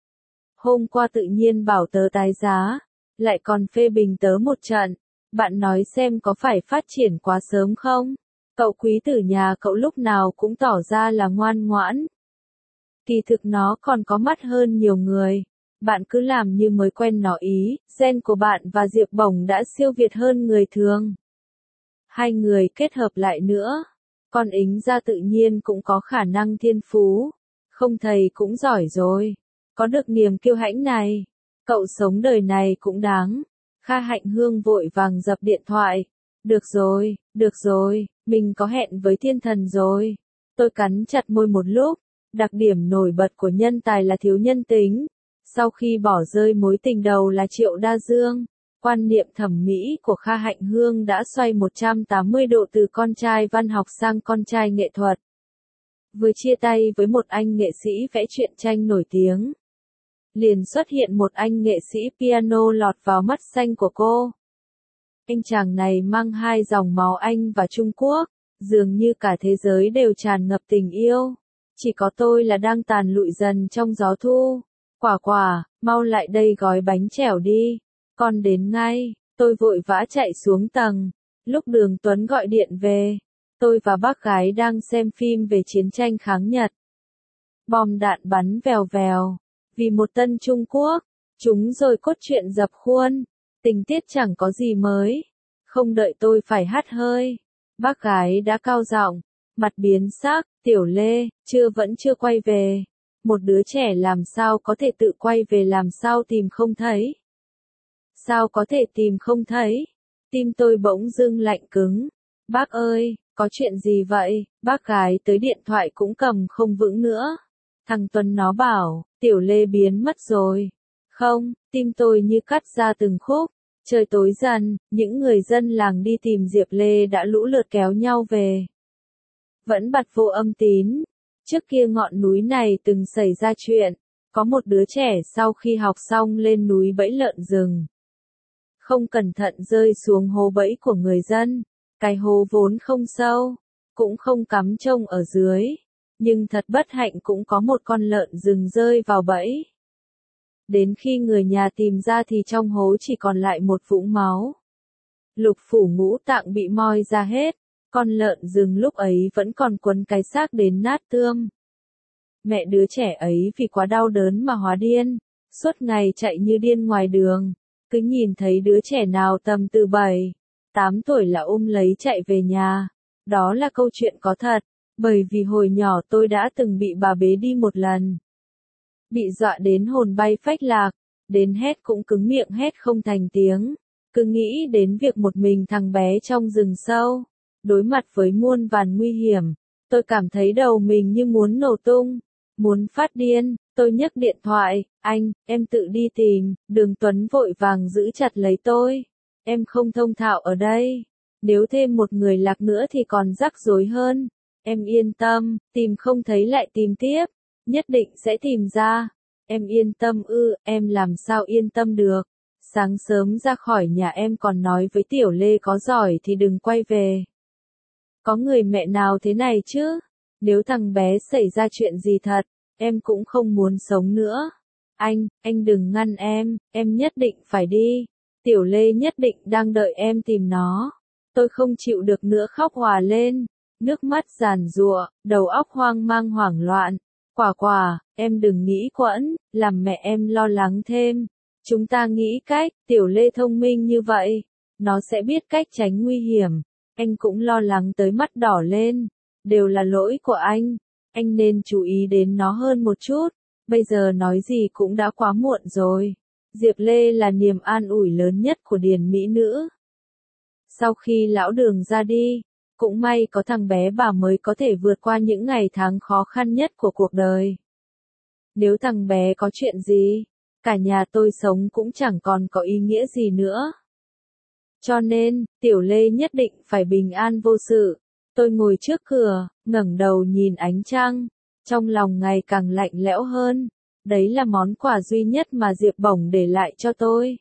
Hôm qua tự nhiên bảo tớ tái giá, lại còn phê bình tớ một trận. Bạn nói xem có phải phát triển quá sớm không? Cậu quý tử nhà cậu lúc nào cũng tỏ ra là ngoan ngoãn. Kỳ thực nó còn có mắt hơn nhiều người. Bạn cứ làm như mới quen nó ý, gen của bạn và Diệp Bổng đã siêu việt hơn người thường. Hai người kết hợp lại nữa. Con Ính gia tự nhiên cũng có khả năng thiên phú. Không thầy cũng giỏi rồi. Có được niềm kiêu hãnh này. Cậu sống đời này cũng đáng. Kha Hạnh Hương vội vàng dập điện thoại. Được rồi, mình có hẹn với thiên thần rồi. Tôi cắn chặt môi một lúc. Đặc điểm nổi bật của nhân tài là thiếu nhân tính. Sau khi bỏ rơi mối tình đầu là Triệu Đa Dương, quan niệm thẩm mỹ của Kha Hạnh Hương đã xoay 180 độ từ con trai văn học sang con trai nghệ thuật. Vừa chia tay với một anh nghệ sĩ vẽ truyện tranh nổi tiếng, liền xuất hiện một anh nghệ sĩ piano lọt vào mắt xanh của cô. Anh chàng này mang hai dòng máu Anh và Trung Quốc, dường như cả thế giới đều tràn ngập tình yêu. Chỉ có tôi là đang tàn lụi dần trong gió thu. Quả quả, mau lại đây gói bánh chèo đi. Con đến ngay, tôi vội vã chạy xuống tầng. Lúc Đường Tuấn gọi điện về, tôi và bác gái đang xem phim về chiến tranh kháng Nhật. Bom đạn bắn vèo vèo. Vì một tân Trung Quốc, chúng rồi cốt truyện dập khuôn. Tình tiết chẳng có gì mới. Không đợi tôi phải hắt hơi, bác gái đã cao giọng, mặt biến sắc, Tiểu Lê, vẫn chưa quay về. Một đứa trẻ làm sao có thể tự quay về, làm sao tìm không thấy? Sao có thể tìm không thấy? Tim tôi bỗng dưng lạnh cứng. Bác ơi, có chuyện gì vậy? Bác gái tới điện thoại cũng cầm không vững nữa. Thằng Tuấn nó bảo, Tiểu Lê biến mất rồi. Không, tim tôi như cắt ra từng khúc. Trời tối dần, những người dân làng đi tìm Diệp Lê đã lũ lượt kéo nhau về. Vẫn bặt vô âm tín. Trước kia ngọn núi này từng xảy ra chuyện. Có một đứa trẻ sau khi học xong lên núi bẫy lợn rừng. Không cẩn thận rơi xuống hố bẫy của người dân. Cái hố vốn không sâu. cũng không cắm trông ở dưới. Nhưng thật bất hạnh cũng có một con lợn rừng rơi vào bẫy. Đến khi người nhà tìm ra thì trong hố chỉ còn lại một vũng máu. Lục phủ ngũ tạng bị moi ra hết, con lợn rừng lúc ấy vẫn còn quấn cái xác đến nát tươm. Mẹ đứa trẻ ấy vì quá đau đớn mà hóa điên, suốt ngày chạy như điên ngoài đường, cứ nhìn thấy đứa trẻ nào tầm từ 7, 8 tuổi là ôm lấy chạy về nhà. Đó là câu chuyện có thật, bởi vì hồi nhỏ tôi đã từng bị bà bế đi một lần. Bị dọa đến hồn bay phách lạc, đến hét cũng cứng miệng hét không thành tiếng. Cứ nghĩ đến việc một mình thằng bé trong rừng sâu, đối mặt với muôn vàn nguy hiểm, tôi cảm thấy đầu mình như muốn nổ tung, muốn phát điên. Tôi nhấc điện thoại, anh, em tự đi tìm. Đường Tuấn vội vàng giữ chặt lấy tôi. Em không thông thạo ở đây, nếu thêm một người lạc nữa thì còn rắc rối hơn. Em yên tâm, tìm không thấy lại tìm tiếp, nhất định sẽ tìm ra. Em yên tâm ư? Em làm sao yên tâm được. Sáng sớm ra khỏi nhà em còn nói với Tiểu Lê có giỏi thì đừng quay về. Có người mẹ nào thế này chứ? Nếu thằng bé xảy ra chuyện gì thật, em cũng không muốn sống nữa. Anh đừng ngăn em nhất định phải đi. Tiểu Lê nhất định đang đợi em tìm nó. Tôi không chịu được nữa khóc òa lên, nước mắt giàn giụa, đầu óc hoang mang hoảng loạn. Quả, em đừng nghĩ quẫn, làm mẹ em lo lắng thêm. Chúng ta nghĩ cách, Tiểu Lê thông minh như vậy, nó sẽ biết cách tránh nguy hiểm. Anh cũng lo lắng tới mắt đỏ lên, đều là lỗi của anh nên chú ý đến nó hơn một chút, bây giờ nói gì cũng đã quá muộn rồi. Diệp Lê là niềm an ủi lớn nhất của Điền Mỹ Nữ. Sau khi lão Đường ra đi, cũng may có thằng bé bà mới có thể vượt qua những ngày tháng khó khăn nhất của cuộc đời. Nếu thằng bé có chuyện gì, cả nhà tôi sống cũng chẳng còn có ý nghĩa gì nữa. Cho nên, Tiểu Lê nhất định phải bình an vô sự. Tôi ngồi trước cửa, ngẩng đầu nhìn ánh trăng, trong lòng ngày càng lạnh lẽo hơn. Đấy là món quà duy nhất mà Diệp Bổng để lại cho tôi.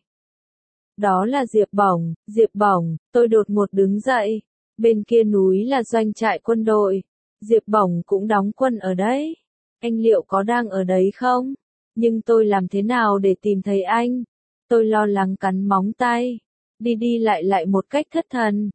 Đó là Diệp Bổng, tôi đột ngột đứng dậy. Bên kia núi là doanh trại quân đội. Diệp Bổng cũng đóng quân ở đấy. Anh liệu có đang ở đấy không? Nhưng tôi làm thế nào để tìm thấy anh? Tôi lo lắng cắn móng tay. Đi lại một cách thất thần.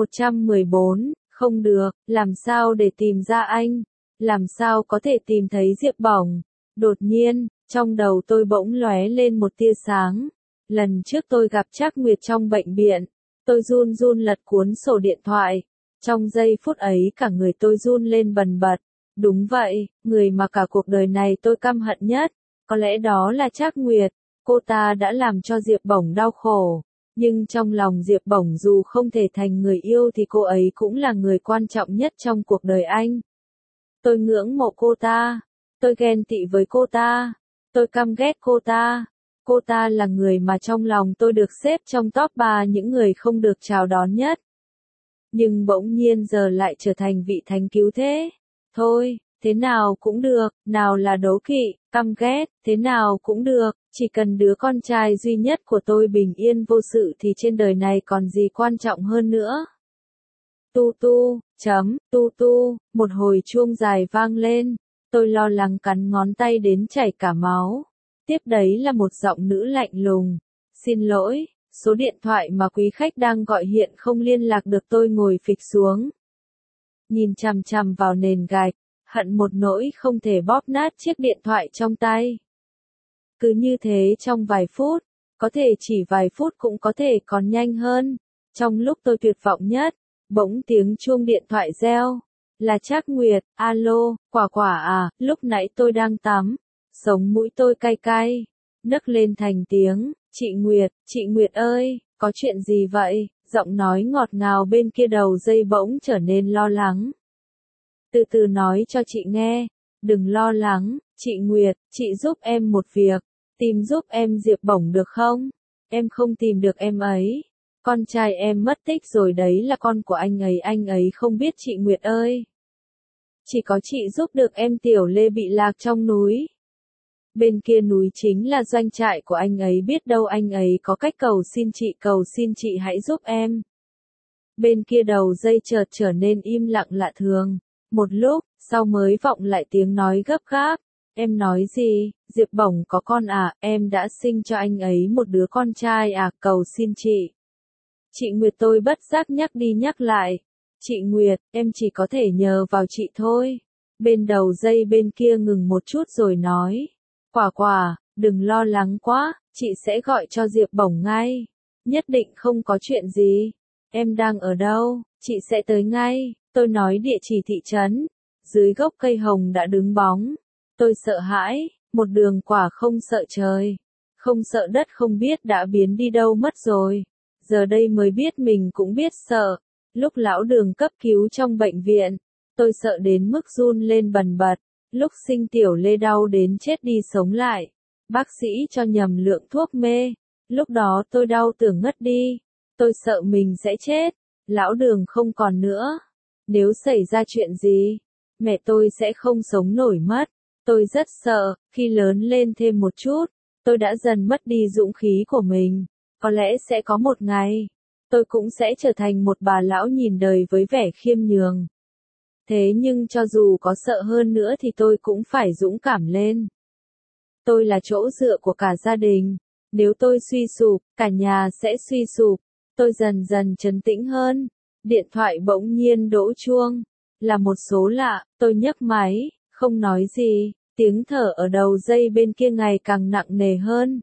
114, không được, làm sao để tìm ra anh? Làm sao có thể tìm thấy Diệp Bổng? Đột nhiên, trong đầu tôi bỗng lóe lên một tia sáng. Lần trước tôi gặp Trác Nguyệt trong bệnh viện, tôi run lật cuốn sổ điện thoại. Trong giây phút ấy cả người tôi run lên bần bật. Đúng vậy, người mà cả cuộc đời này tôi căm hận nhất, có lẽ đó là Trác Nguyệt. Cô ta đã làm cho Diệp Bổng đau khổ. Nhưng trong lòng Diệp Bổng dù không thể thành người yêu thì cô ấy cũng là người quan trọng nhất trong cuộc đời anh. Tôi ngưỡng mộ cô ta. Tôi ghen tị với cô ta. Tôi căm ghét cô ta. Cô ta là người mà trong lòng tôi được xếp trong top 3 những người không được chào đón nhất. Nhưng bỗng nhiên giờ lại trở thành vị thánh cứu thế. Thôi, thế nào cũng được, nào là đố kỵ, căm ghét, thế nào cũng được, chỉ cần đứa con trai duy nhất của tôi bình yên vô sự thì trên đời này còn gì quan trọng hơn nữa. Tu, một hồi chuông dài vang lên, tôi lo lắng cắn ngón tay đến chảy cả máu. Tiếp đấy là một giọng nữ lạnh lùng. Xin lỗi, số điện thoại mà quý khách đang gọi hiện không liên lạc được. Tôi ngồi phịch xuống. Nhìn chằm chằm vào nền gạch, hận một nỗi không thể bóp nát chiếc điện thoại trong tay. Cứ như thế trong vài phút, có thể chỉ vài phút cũng có thể còn nhanh hơn. Trong lúc tôi tuyệt vọng nhất, bỗng tiếng chuông điện thoại reo. Là Trác Nguyệt, alo, quả à, lúc nãy tôi đang tắm. Sống mũi tôi cay cay, nấc lên thành tiếng, chị Nguyệt ơi, có chuyện gì vậy? Giọng nói ngọt ngào bên kia đầu dây bỗng trở nên lo lắng. Từ từ nói cho chị nghe, đừng lo lắng, chị Nguyệt, chị giúp em một việc, tìm giúp em Diệp Bổng được không? Em không tìm được em ấy. Con trai em mất tích rồi đấy, là con của anh ấy không biết chị Nguyệt ơi. Chỉ có chị giúp được em. Tiểu Lê bị lạc trong núi. Bên kia núi chính là doanh trại của anh ấy, biết đâu anh ấy có cách cầu xin chị hãy giúp em. Bên kia đầu dây chợt trở nên im lặng lạ thường. Một lúc, sau mới vọng lại tiếng nói gấp gáp. Em nói gì, Diệp Bổng có con à, em đã sinh cho anh ấy một đứa con trai à, cầu xin chị. Chị Nguyệt, tôi bất giác nhắc đi nhắc lại. Chị Nguyệt, em chỉ có thể nhờ vào chị thôi. Bên đầu dây bên kia ngừng một chút rồi nói. Quả quả, đừng lo lắng quá, chị sẽ gọi cho Diệp Bổng ngay. Nhất định không có chuyện gì. Em đang ở đâu, chị sẽ tới ngay. Tôi nói địa chỉ thị trấn. Dưới gốc cây hồng đã đứng bóng. Tôi sợ hãi, một Đường Quả không sợ trời, không sợ đất, không biết đã biến đi đâu mất rồi. Giờ đây mới biết mình cũng biết sợ. Lúc lão Đường cấp cứu trong bệnh viện, tôi sợ đến mức run lên bần bật. Lúc sinh Tiểu Lê đau đến chết đi sống lại, bác sĩ cho nhầm lượng thuốc mê. Lúc đó tôi đau tưởng ngất đi. Tôi sợ mình sẽ chết. Lão Đường không còn nữa. Nếu xảy ra chuyện gì, mẹ tôi sẽ không sống nổi mất. Tôi rất sợ. Khi lớn lên thêm một chút, tôi đã dần mất đi dũng khí của mình. Có lẽ sẽ có một ngày, tôi cũng sẽ trở thành một bà lão nhìn đời với vẻ khiêm nhường. Thế nhưng cho dù có sợ hơn nữa thì tôi cũng phải dũng cảm lên. Tôi là chỗ dựa của cả gia đình. Nếu tôi suy sụp, cả nhà sẽ suy sụp. Tôi dần dần trấn tĩnh hơn. Điện thoại bỗng nhiên đổ chuông. Là một số lạ, tôi nhấc máy, không nói gì. Tiếng thở ở đầu dây bên kia ngày càng nặng nề hơn.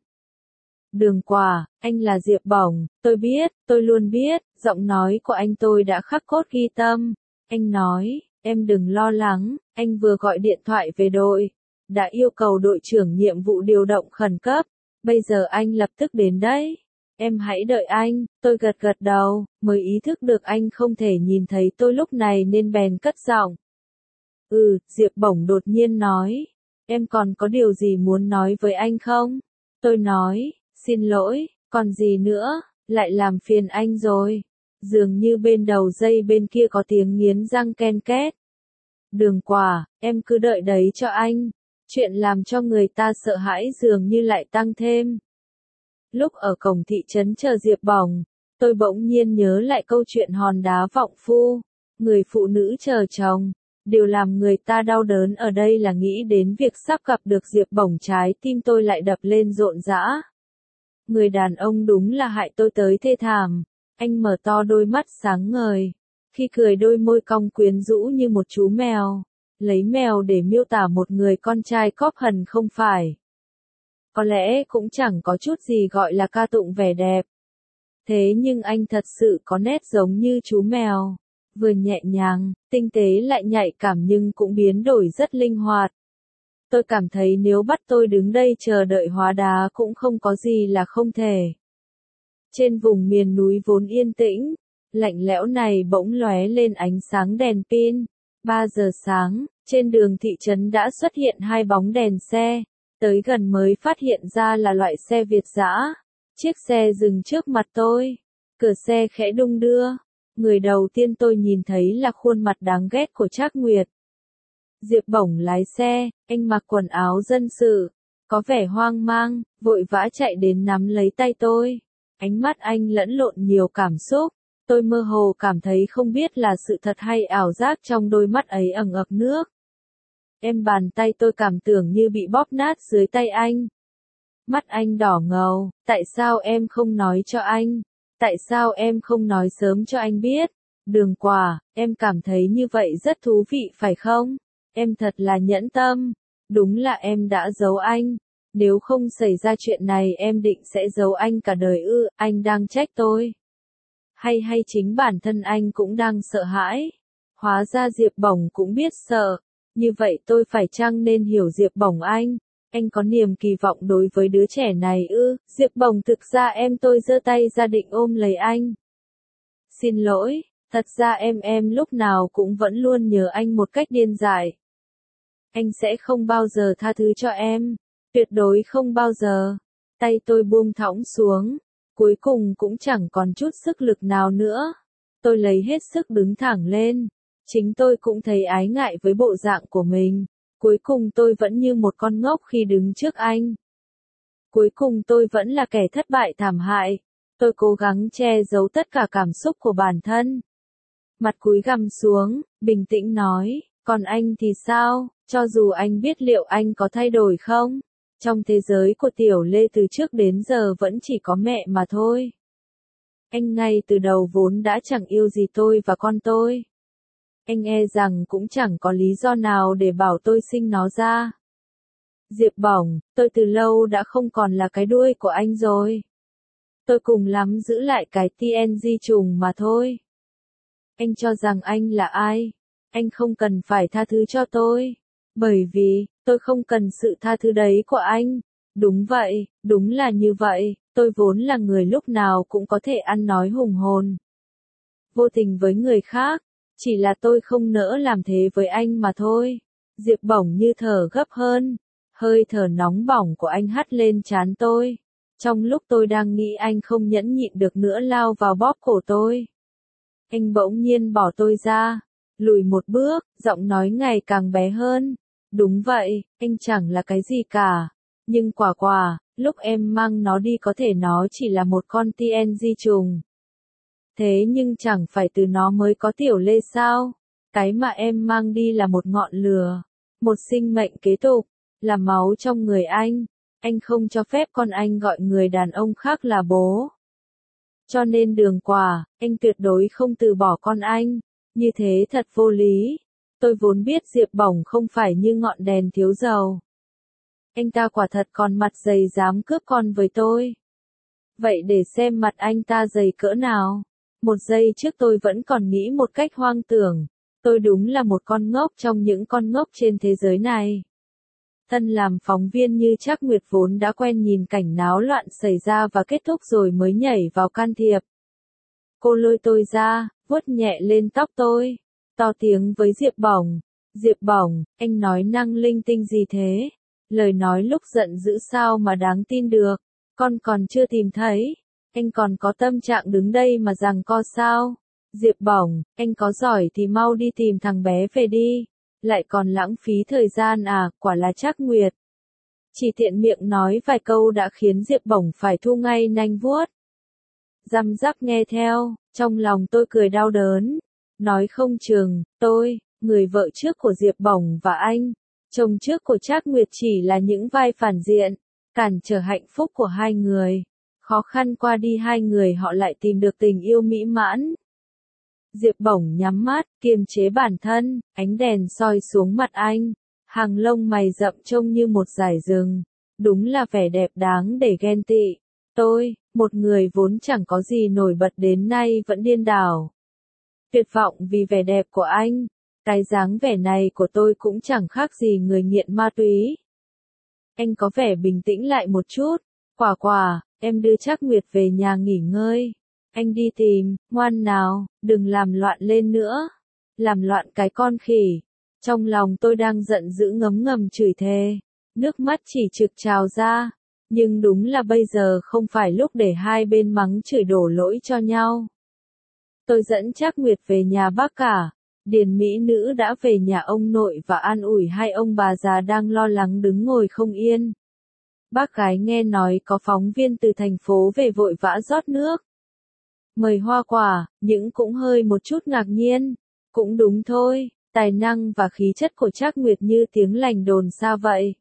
Đường Quả, anh là Diệp Bổng, tôi biết, tôi luôn biết. Giọng nói của anh tôi đã khắc cốt ghi tâm. Anh nói, em đừng lo lắng, anh vừa gọi điện thoại về đội. Đã yêu cầu đội trưởng nhiệm vụ điều động khẩn cấp. Bây giờ anh lập tức đến đấy. Em hãy đợi anh. Tôi gật gật đầu, mới ý thức được anh không thể nhìn thấy tôi lúc này nên bèn cất giọng. Diệp Bổng đột nhiên nói. Em còn có điều gì muốn nói với anh không? Tôi nói, xin lỗi, còn gì nữa, lại làm phiền anh rồi. Dường như bên đầu dây bên kia có tiếng nghiến răng ken két. Đường Quả, em cứ đợi đấy cho anh. Chuyện làm cho người ta sợ hãi dường như lại tăng thêm. Lúc ở cổng thị trấn chờ Diệp Bổng, tôi bỗng nhiên nhớ lại câu chuyện hòn đá vọng phu. Người phụ nữ chờ chồng. Điều làm người ta đau đớn ở đây là nghĩ đến việc sắp gặp được Diệp Bổng, trái tim tôi lại đập lên rộn rã. Người đàn ông đúng là hại tôi tới thê thảm. Anh mở to đôi mắt sáng ngời. Khi cười đôi môi cong quyến rũ như một chú mèo. Lấy mèo để miêu tả một người con trai cóp hằn không phải. Có lẽ cũng chẳng có chút gì gọi là ca tụng vẻ đẹp. Thế nhưng anh thật sự có nét giống như chú mèo. Vừa nhẹ nhàng, tinh tế lại nhạy cảm nhưng cũng biến đổi rất linh hoạt. Tôi cảm thấy nếu bắt tôi đứng đây chờ đợi hóa đá cũng không có gì là không thể. Trên vùng miền núi vốn yên tĩnh, lạnh lẽo này bỗng lóe lên ánh sáng đèn pin. 3 giờ sáng, trên đường thị trấn đã xuất hiện 2 bóng đèn xe. Tới gần mới phát hiện ra là loại xe Việt dã. Chiếc xe dừng trước mặt tôi. Cửa xe khẽ đung đưa. Người đầu tiên tôi nhìn thấy là khuôn mặt đáng ghét của Trác Nguyệt. Diệp Bổng lái xe, anh mặc quần áo dân sự, có vẻ hoang mang, vội vã chạy đến nắm lấy tay tôi. Ánh mắt anh lẫn lộn nhiều cảm xúc, tôi mơ hồ cảm thấy không biết là sự thật hay ảo giác trong đôi mắt ấy ẩn ực nước. Bàn tay tôi cảm tưởng như bị bóp nát dưới tay anh. Mắt anh đỏ ngầu, tại sao em không nói cho anh? Tại sao em không nói sớm cho anh biết? Đường Quả, em cảm thấy như vậy rất thú vị phải không? Em thật là nhẫn tâm. Đúng là em đã giấu anh. Nếu không xảy ra chuyện này em định sẽ giấu anh cả đời ư? Anh đang trách tôi. Hay chính bản thân anh cũng đang sợ hãi. Hóa ra Diệp Bổng cũng biết sợ. Như vậy tôi phải chăng nên hiểu Diệp Bổng anh? Anh có niềm kỳ vọng đối với đứa trẻ này ư? Diệp Bổng, thực ra tôi giơ tay ra định ôm lấy anh. Xin lỗi, thật ra em lúc nào cũng vẫn luôn nhớ anh một cách điên dại. Anh sẽ không bao giờ tha thứ cho em. Tuyệt đối không bao giờ. Tay tôi buông thõng xuống. Cuối cùng cũng chẳng còn chút sức lực nào nữa. Tôi lấy hết sức đứng thẳng lên. Chính tôi cũng thấy ái ngại với bộ dạng của mình. Cuối cùng tôi vẫn như một con ngốc khi đứng trước anh. Cuối cùng tôi vẫn là kẻ thất bại thảm hại. Tôi cố gắng che giấu tất cả cảm xúc của bản thân. Mặt cúi gằm xuống, bình tĩnh nói, còn anh thì sao, cho dù anh biết liệu anh có thay đổi không? Trong thế giới của Tiểu Lê từ trước đến giờ vẫn chỉ có mẹ mà thôi. Anh ngay từ đầu vốn đã chẳng yêu gì tôi và con tôi. Anh e rằng cũng chẳng có lý do nào để bảo tôi sinh nó ra. Diệp Bổng, tôi từ lâu đã không còn là cái đuôi của anh rồi. Tôi cùng lắm giữ lại cái TNG trùng mà thôi. Anh cho rằng anh là ai? Anh không cần phải tha thứ cho tôi. Bởi vì, tôi không cần sự tha thứ đấy của anh. Đúng vậy, đúng là như vậy, tôi vốn là người lúc nào cũng có thể ăn nói hùng hồn. Vô tình với người khác, chỉ là tôi không nỡ làm thế với anh mà thôi. Diệp Bổng như thở gấp hơn. Hơi thở nóng bỏng của anh hắt lên trán tôi. Trong lúc tôi đang nghĩ anh không nhẫn nhịn được nữa lao vào bóp cổ tôi. Anh bỗng nhiên bỏ tôi ra, lùi một bước, giọng nói ngày càng bé hơn. Đúng vậy, anh chẳng là cái gì cả. Nhưng quả, lúc em mang nó đi có thể nó chỉ là một con TNG trùng. Thế nhưng chẳng phải từ nó mới có Tiểu Lê sao? Cái mà em mang đi là một ngọn lửa, một sinh mệnh kế tục, là máu trong người anh. Anh không cho phép con anh gọi người đàn ông khác là bố. Cho nên Đường Quả, anh tuyệt đối không từ bỏ con anh. Như thế thật vô lý. Tôi vốn biết Diệp Bổng không phải như ngọn đèn thiếu dầu. Anh ta quả thật còn mặt dày dám cướp con với tôi. Vậy để xem mặt anh ta dày cỡ nào. Một giây trước tôi vẫn còn nghĩ một cách hoang tưởng. Tôi đúng là một con ngốc trong những con ngốc trên thế giới này. Thân làm phóng viên như Trác Nguyệt vốn đã quen nhìn cảnh náo loạn xảy ra và kết thúc rồi mới nhảy vào can thiệp. Cô lôi tôi ra, vuốt nhẹ lên tóc tôi, to tiếng với Diệp Bổng. Diệp Bổng, anh nói năng linh tinh gì thế? Lời nói lúc giận dữ sao mà đáng tin được? Con còn chưa tìm thấy. Anh còn có tâm trạng đứng đây mà giằng co sao? Diệp Bổng, anh có giỏi thì mau đi tìm thằng bé về đi. Lại còn lãng phí thời gian à, quả là Trác Nguyệt. Chỉ tiện miệng nói vài câu đã khiến Diệp Bổng phải thu ngay nanh vuốt. Răm rắp nghe theo, trong lòng tôi cười đau đớn. Nói không chừng, tôi, người vợ trước của Diệp Bổng và anh, chồng trước của Trác Nguyệt chỉ là những vai phản diện, cản trở hạnh phúc của hai người. Khó khăn qua đi hai người họ lại tìm được tình yêu mỹ mãn. Diệp Bổng nhắm mắt, kiềm chế bản thân, ánh đèn soi xuống mặt anh. Hàng lông mày rậm trông như một dải rừng. Đúng là vẻ đẹp đáng để ghen tị. Tôi, một người vốn chẳng có gì nổi bật đến nay vẫn điên đảo. Tuyệt vọng vì vẻ đẹp của anh. Cái dáng vẻ này của tôi cũng chẳng khác gì người nghiện ma túy. Anh có vẻ bình tĩnh lại một chút. Quả, em đưa Trác Nguyệt về nhà nghỉ ngơi. Anh đi tìm, ngoan nào, đừng làm loạn lên nữa. Làm loạn cái con khỉ. Trong lòng tôi đang giận dữ ngấm ngầm chửi thề. Nước mắt chỉ trực trào ra. Nhưng đúng là bây giờ không phải lúc để hai bên mắng chửi đổ lỗi cho nhau. Tôi dẫn Trác Nguyệt về nhà bác cả. Điền mỹ nữ đã về nhà ông nội và an ủi hai ông bà già đang lo lắng đứng ngồi không yên. Bác gái nghe nói có phóng viên từ thành phố về vội vã rót nước. Mời hoa quả, nhưng cũng hơi một chút ngạc nhiên. Cũng đúng thôi, tài năng và khí chất của Trác Nguyệt như tiếng lành đồn xa vậy.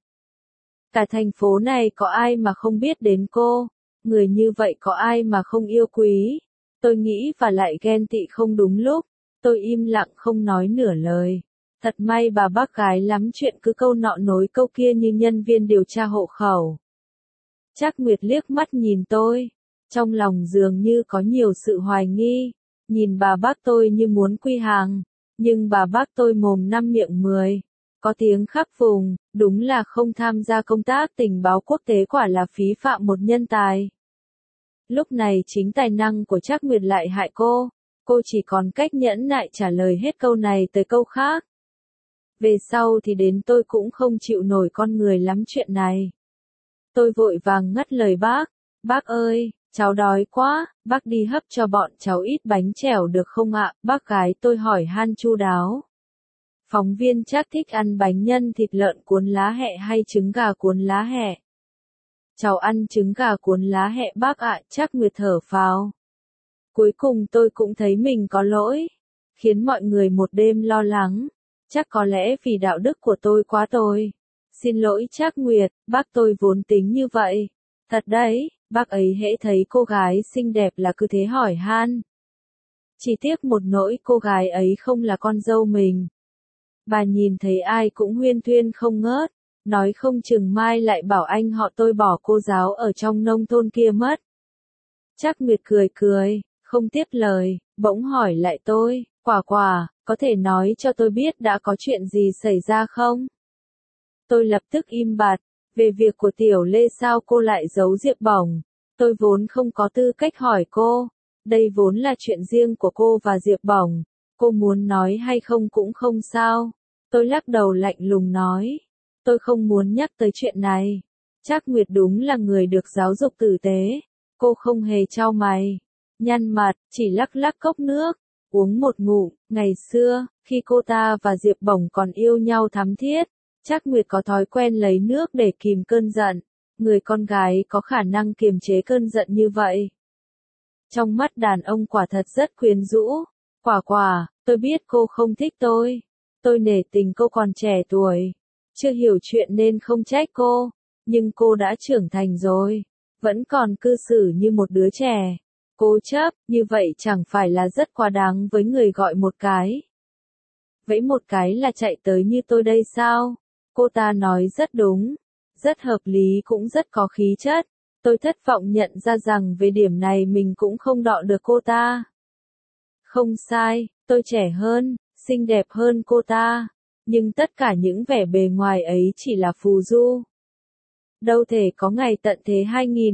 Cả thành phố này có ai mà không biết đến cô, người như vậy có ai mà không yêu quý. Tôi nghĩ và lại ghen tị không đúng lúc, tôi im lặng không nói nửa lời. Thật may bà bác gái lắm chuyện cứ câu nọ nối câu kia như nhân viên điều tra hộ khẩu. Trác Nguyệt liếc mắt nhìn tôi, trong lòng dường như có nhiều sự hoài nghi, nhìn bà bác tôi như muốn quy hàng, nhưng bà bác tôi mồm năm miệng 10, có tiếng khắc vùng, đúng là không tham gia công tác tình báo quốc tế quả là phí phạm một nhân tài. Lúc này chính tài năng của Trác Nguyệt lại hại cô chỉ còn cách nhẫn nại trả lời hết câu này tới câu khác. Về sau thì đến tôi cũng không chịu nổi con người lắm chuyện này. Tôi vội vàng ngắt lời bác ơi, cháu đói quá, bác đi hấp cho bọn cháu ít bánh chèo được không ạ? Bác gái tôi hỏi han chu đáo. Phóng viên Trác thích ăn bánh nhân thịt lợn cuốn lá hẹ hay trứng gà cuốn lá hẹ? Cháu ăn trứng gà cuốn lá hẹ bác ạ, Trác Nguyệt thở phào. Cuối cùng tôi cũng thấy mình có lỗi, khiến mọi người một đêm lo lắng. Chắc có lẽ vì đạo đức của tôi quá tồi. Xin lỗi Trác Nguyệt, bác tôi vốn tính như vậy. Thật đấy, bác ấy hễ thấy cô gái xinh đẹp là cứ thế hỏi han. Chỉ tiếc một nỗi cô gái ấy không là con dâu mình. Bà nhìn thấy ai cũng huyên thuyên không ngớt, nói không chừng mai lại bảo anh họ tôi bỏ cô giáo ở trong nông thôn kia mất. Trác Nguyệt cười cười, không tiếp lời, bỗng hỏi lại tôi, Quả Quả, có thể nói cho tôi biết đã có chuyện gì xảy ra không? Tôi lập tức im bặt, về việc của Tiểu Lê sao cô lại giấu Diệp Bổng, tôi vốn không có tư cách hỏi cô, đây vốn là chuyện riêng của cô và Diệp Bổng, cô muốn nói hay không cũng không sao. Tôi lắc đầu lạnh lùng nói, tôi không muốn nhắc tới chuyện này. Trác Nguyệt đúng là người được giáo dục tử tế, cô không hề chau mày, nhăn mặt, chỉ lắc lắc cốc nước, uống một ngụm. Ngày xưa, khi cô ta và Diệp Bổng còn yêu nhau thắm thiết, Trác Nguyệt có thói quen lấy nước để kìm cơn giận, người con gái có khả năng kiềm chế cơn giận như vậy. Trong mắt đàn ông quả thật rất quyến rũ. Quả Quả, tôi biết cô không thích tôi nể tình cô còn trẻ tuổi, chưa hiểu chuyện nên không trách cô, nhưng cô đã trưởng thành rồi, vẫn còn cư xử như một đứa trẻ, cố chấp, như vậy chẳng phải là rất quá đáng với người gọi một cái. Vẫy một cái là chạy tới như tôi đây sao? Cô ta nói rất đúng, rất hợp lý cũng rất có khí chất. Tôi thất vọng nhận ra rằng về điểm này mình cũng không đọ được cô ta. Không sai, tôi trẻ hơn, xinh đẹp hơn cô ta, nhưng tất cả những vẻ bề ngoài ấy chỉ là phù du. Đâu thể có ngày tận thế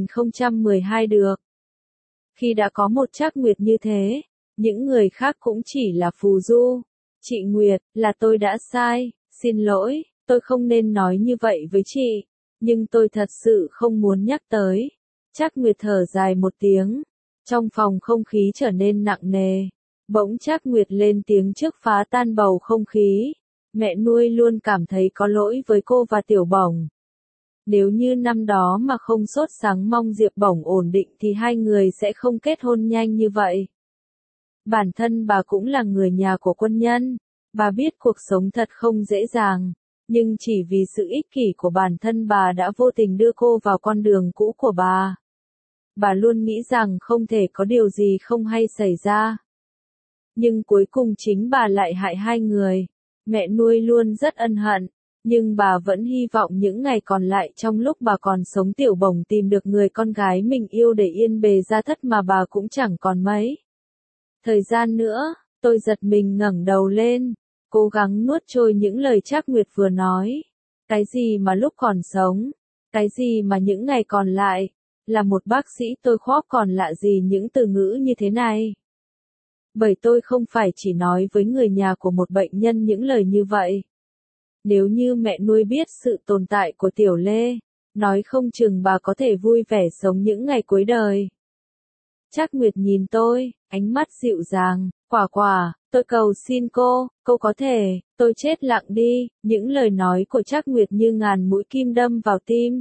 2012 được. Khi đã có một Trác Nguyệt như thế, những người khác cũng chỉ là phù du. Chị Nguyệt, là tôi đã sai, xin lỗi, tôi không nên nói như vậy với chị, nhưng tôi thật sự không muốn nhắc tới. Trác Nguyệt thở dài một tiếng, trong phòng không khí trở nên nặng nề. Bỗng Trác Nguyệt lên tiếng trước phá tan bầu không khí. Mẹ nuôi luôn cảm thấy có lỗi với cô và Tiểu Bổng. Nếu như năm đó mà không sốt sáng mong Diệp Bổng ổn định thì hai người sẽ không kết hôn nhanh như vậy. Bản thân bà cũng là người nhà của quân nhân, bà biết cuộc sống thật không dễ dàng, nhưng chỉ vì sự ích kỷ của bản thân bà đã vô tình đưa cô vào con đường cũ của bà. Bà luôn nghĩ rằng không thể có điều gì không hay xảy ra. Nhưng cuối cùng chính bà lại hại hai người. Mẹ nuôi luôn rất ân hận, nhưng bà vẫn hy vọng những ngày còn lại trong lúc bà còn sống Tiểu Bổng tìm được người con gái mình yêu để yên bề gia thất mà bà cũng chẳng còn mấy thời gian nữa. Tôi giật mình ngẩng đầu lên, cố gắng nuốt trôi những lời Trác Nguyệt vừa nói. Cái gì mà lúc còn sống, cái gì mà những ngày còn lại, là một bác sĩ tôi khó còn lạ gì những từ ngữ như thế này. Bởi tôi không phải chỉ nói với người nhà của một bệnh nhân những lời như vậy. Nếu như mẹ nuôi biết sự tồn tại của Tiểu Lê, nói không chừng bà có thể vui vẻ sống những ngày cuối đời. Trác Nguyệt nhìn tôi, ánh mắt dịu dàng, Quả Quả, tôi cầu xin cô có thể, tôi chết lặng đi. Những lời nói của Trác Nguyệt như ngàn mũi kim đâm vào tim.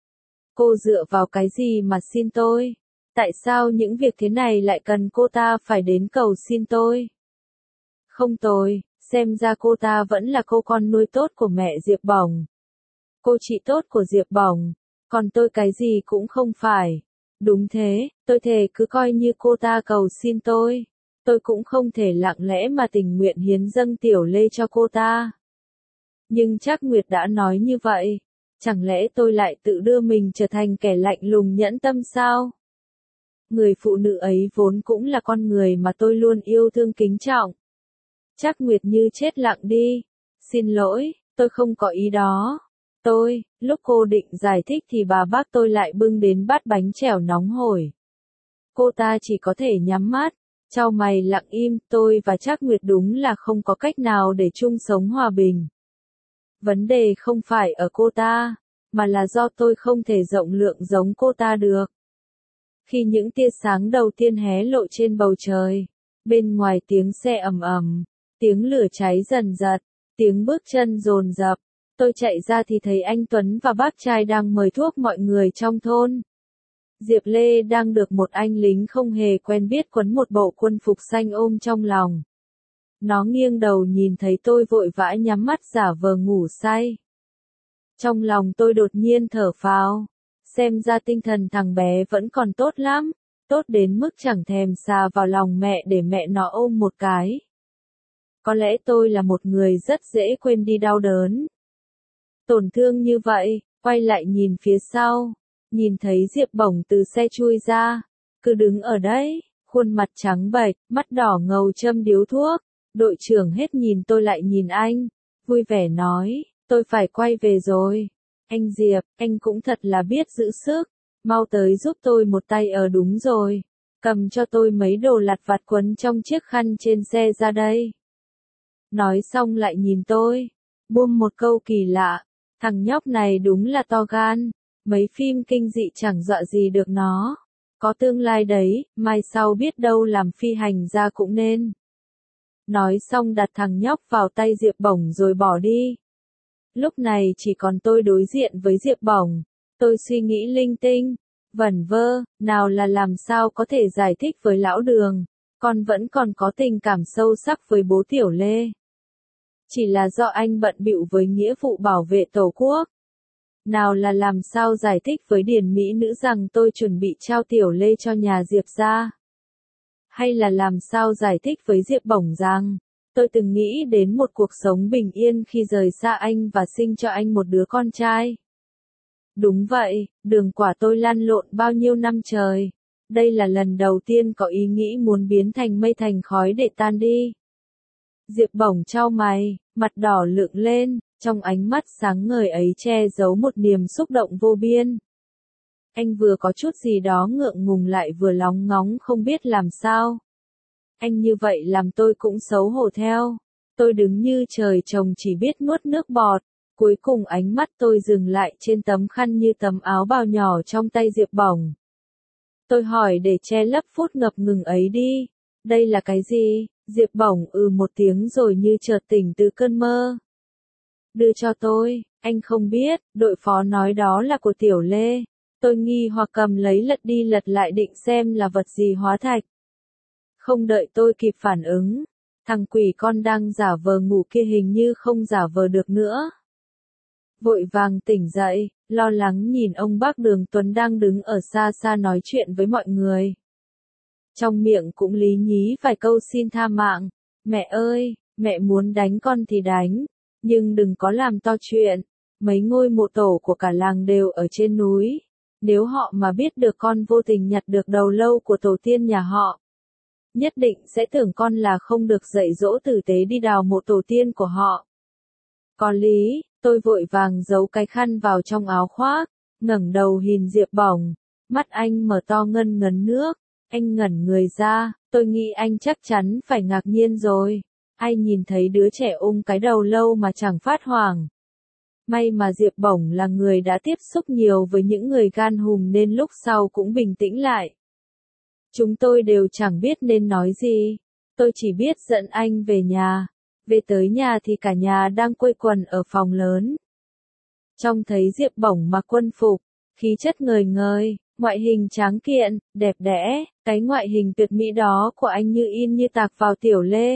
Cô dựa vào cái gì mà xin tôi? Tại sao những việc thế này lại cần cô ta phải đến cầu xin tôi? Không tồi, xem ra cô ta vẫn là cô con nuôi tốt của mẹ Diệp Bổng. Cô chị tốt của Diệp Bổng, còn tôi cái gì cũng không phải. Đúng thế, tôi thề cứ coi như cô ta cầu xin tôi cũng không thể lặng lẽ mà tình nguyện hiến dâng Tiểu Lê cho cô ta. Nhưng Trác Nguyệt đã nói như vậy, chẳng lẽ tôi lại tự đưa mình trở thành kẻ lạnh lùng nhẫn tâm sao? Người phụ nữ ấy vốn cũng là con người mà tôi luôn yêu thương kính trọng. Trác Nguyệt như chết lặng đi. Xin lỗi, tôi không có ý đó. Lúc cô định giải thích thì bà bác tôi lại bưng đến bát bánh chèo nóng hổi. Cô ta chỉ có thể nhắm mắt, chau mày lặng im. Tôi và Trác Nguyệt đúng là không có cách nào để chung sống hòa bình. Vấn đề không phải ở cô ta, mà là do tôi không thể rộng lượng giống cô ta được. Khi những tia sáng đầu tiên hé lộ trên bầu trời, bên ngoài tiếng xe ầm ầm, tiếng lửa cháy dần dật, tiếng bước chân dồn dập, Tôi chạy ra thì thấy anh Tuấn và bác trai đang mời thuốc mọi người trong thôn. Diệp Lê đang được một anh lính không hề quen biết quấn một bộ quân phục xanh ôm trong lòng. Nó nghiêng đầu nhìn thấy tôi vội vã nhắm mắt giả vờ ngủ say. Trong lòng tôi đột nhiên thở phào. Xem ra tinh thần thằng bé vẫn còn tốt lắm. Tốt đến mức chẳng thèm xà vào lòng mẹ để mẹ nó ôm một cái. Có lẽ tôi là một người rất dễ quên đi đau đớn. Tổn thương như vậy, quay lại nhìn phía sau. Nhìn thấy Diệp Bổng từ xe chui ra. Cứ đứng ở đấy, khuôn mặt trắng bệch, mắt đỏ ngầu châm điếu thuốc. Đội trưởng hết nhìn tôi lại nhìn anh. Vui vẻ nói, tôi phải quay về rồi. Anh Diệp, anh cũng thật là biết giữ sức. Mau tới giúp tôi một tay đúng rồi. Cầm cho tôi mấy đồ lặt vặt quấn trong chiếc khăn trên xe ra đây. Nói xong lại nhìn tôi. Buông một câu kỳ lạ. Thằng nhóc này đúng là to gan. Mấy phim kinh dị chẳng dọa gì được nó. Có tương lai đấy, mai sau biết đâu làm phi hành gia cũng nên. Nói xong đặt thằng nhóc vào tay Diệp Bổng rồi bỏ đi. Lúc này chỉ còn tôi đối diện với Diệp Bổng. Tôi suy nghĩ linh tinh, vẩn vơ, nào là làm sao có thể giải thích với lão Đường, con vẫn còn có tình cảm sâu sắc với bố Tiểu Lê. Chỉ là do anh bận bịu với nghĩa vụ bảo vệ Tổ quốc. Nào là làm sao giải thích với Điền Mỹ Nữ rằng tôi chuẩn bị trao Tiểu Lê cho nhà Diệp gia. Hay là làm sao giải thích với Diệp Bổng rằng, tôi từng nghĩ đến một cuộc sống bình yên khi rời xa anh và sinh cho anh một đứa con trai. Đúng vậy, đường quả tôi lăn lộn bao nhiêu năm trời. Đây là lần đầu tiên có ý nghĩ muốn biến thành mây thành khói để tan đi. Diệp Bổng chau mày, mặt đỏ lựng lên, trong ánh mắt sáng ngời ấy che giấu một niềm xúc động vô biên. Anh vừa có chút gì đó ngượng ngùng lại vừa lóng ngóng không biết làm sao. Anh như vậy làm tôi cũng xấu hổ theo. Tôi đứng như trời trồng chỉ biết nuốt nước bọt. Cuối cùng ánh mắt tôi dừng lại trên tấm khăn như tấm áo bào nhỏ trong tay Diệp Bổng. Tôi hỏi để che lấp phút ngập ngừng ấy đi. Đây là cái gì? Diệp Bổng một tiếng rồi như chợt tỉnh từ cơn mơ. Đưa cho tôi, anh không biết, đội phó nói đó là của Tiểu Lê. Tôi nghi hoặc cầm lấy lật đi lật lại định xem là vật gì hóa thạch. Không đợi tôi kịp phản ứng, thằng quỷ con đang giả vờ ngủ kia hình như không giả vờ được nữa. Vội vàng tỉnh dậy, lo lắng nhìn ông bác Đường Tuấn đang đứng ở xa xa nói chuyện với mọi người. Trong miệng cũng lý nhí vài câu xin tha mạng. Mẹ ơi, mẹ muốn đánh con thì đánh, nhưng đừng có làm to chuyện. Mấy ngôi mộ tổ của cả làng đều ở trên núi. Nếu họ mà biết được con vô tình nhặt được đầu lâu của tổ tiên nhà họ, nhất định sẽ tưởng con là không được dạy dỗ tử tế đi đào mộ tổ tiên của họ. Có lý, tôi vội vàng giấu cái khăn vào trong áo khoác, ngẩng đầu nhìn Diệp Bổng, mắt anh mở to ngân ngấn nước, anh ngẩn người ra, tôi nghĩ anh chắc chắn phải ngạc nhiên rồi. Ai nhìn thấy đứa trẻ ôm cái đầu lâu mà chẳng phát hoảng. May mà Diệp Bổng là người đã tiếp xúc nhiều với những người gan hùm nên lúc sau cũng bình tĩnh lại. Chúng tôi đều chẳng biết nên nói gì. Tôi chỉ biết dẫn anh về nhà. Về tới nhà thì cả nhà đang quây quần ở phòng lớn. Trông thấy Diệp Bổng mặc quân phục, khí chất ngời ngời, ngoại hình tráng kiện, đẹp đẽ, cái ngoại hình tuyệt mỹ đó của anh như in như tạc vào Tiểu Lê.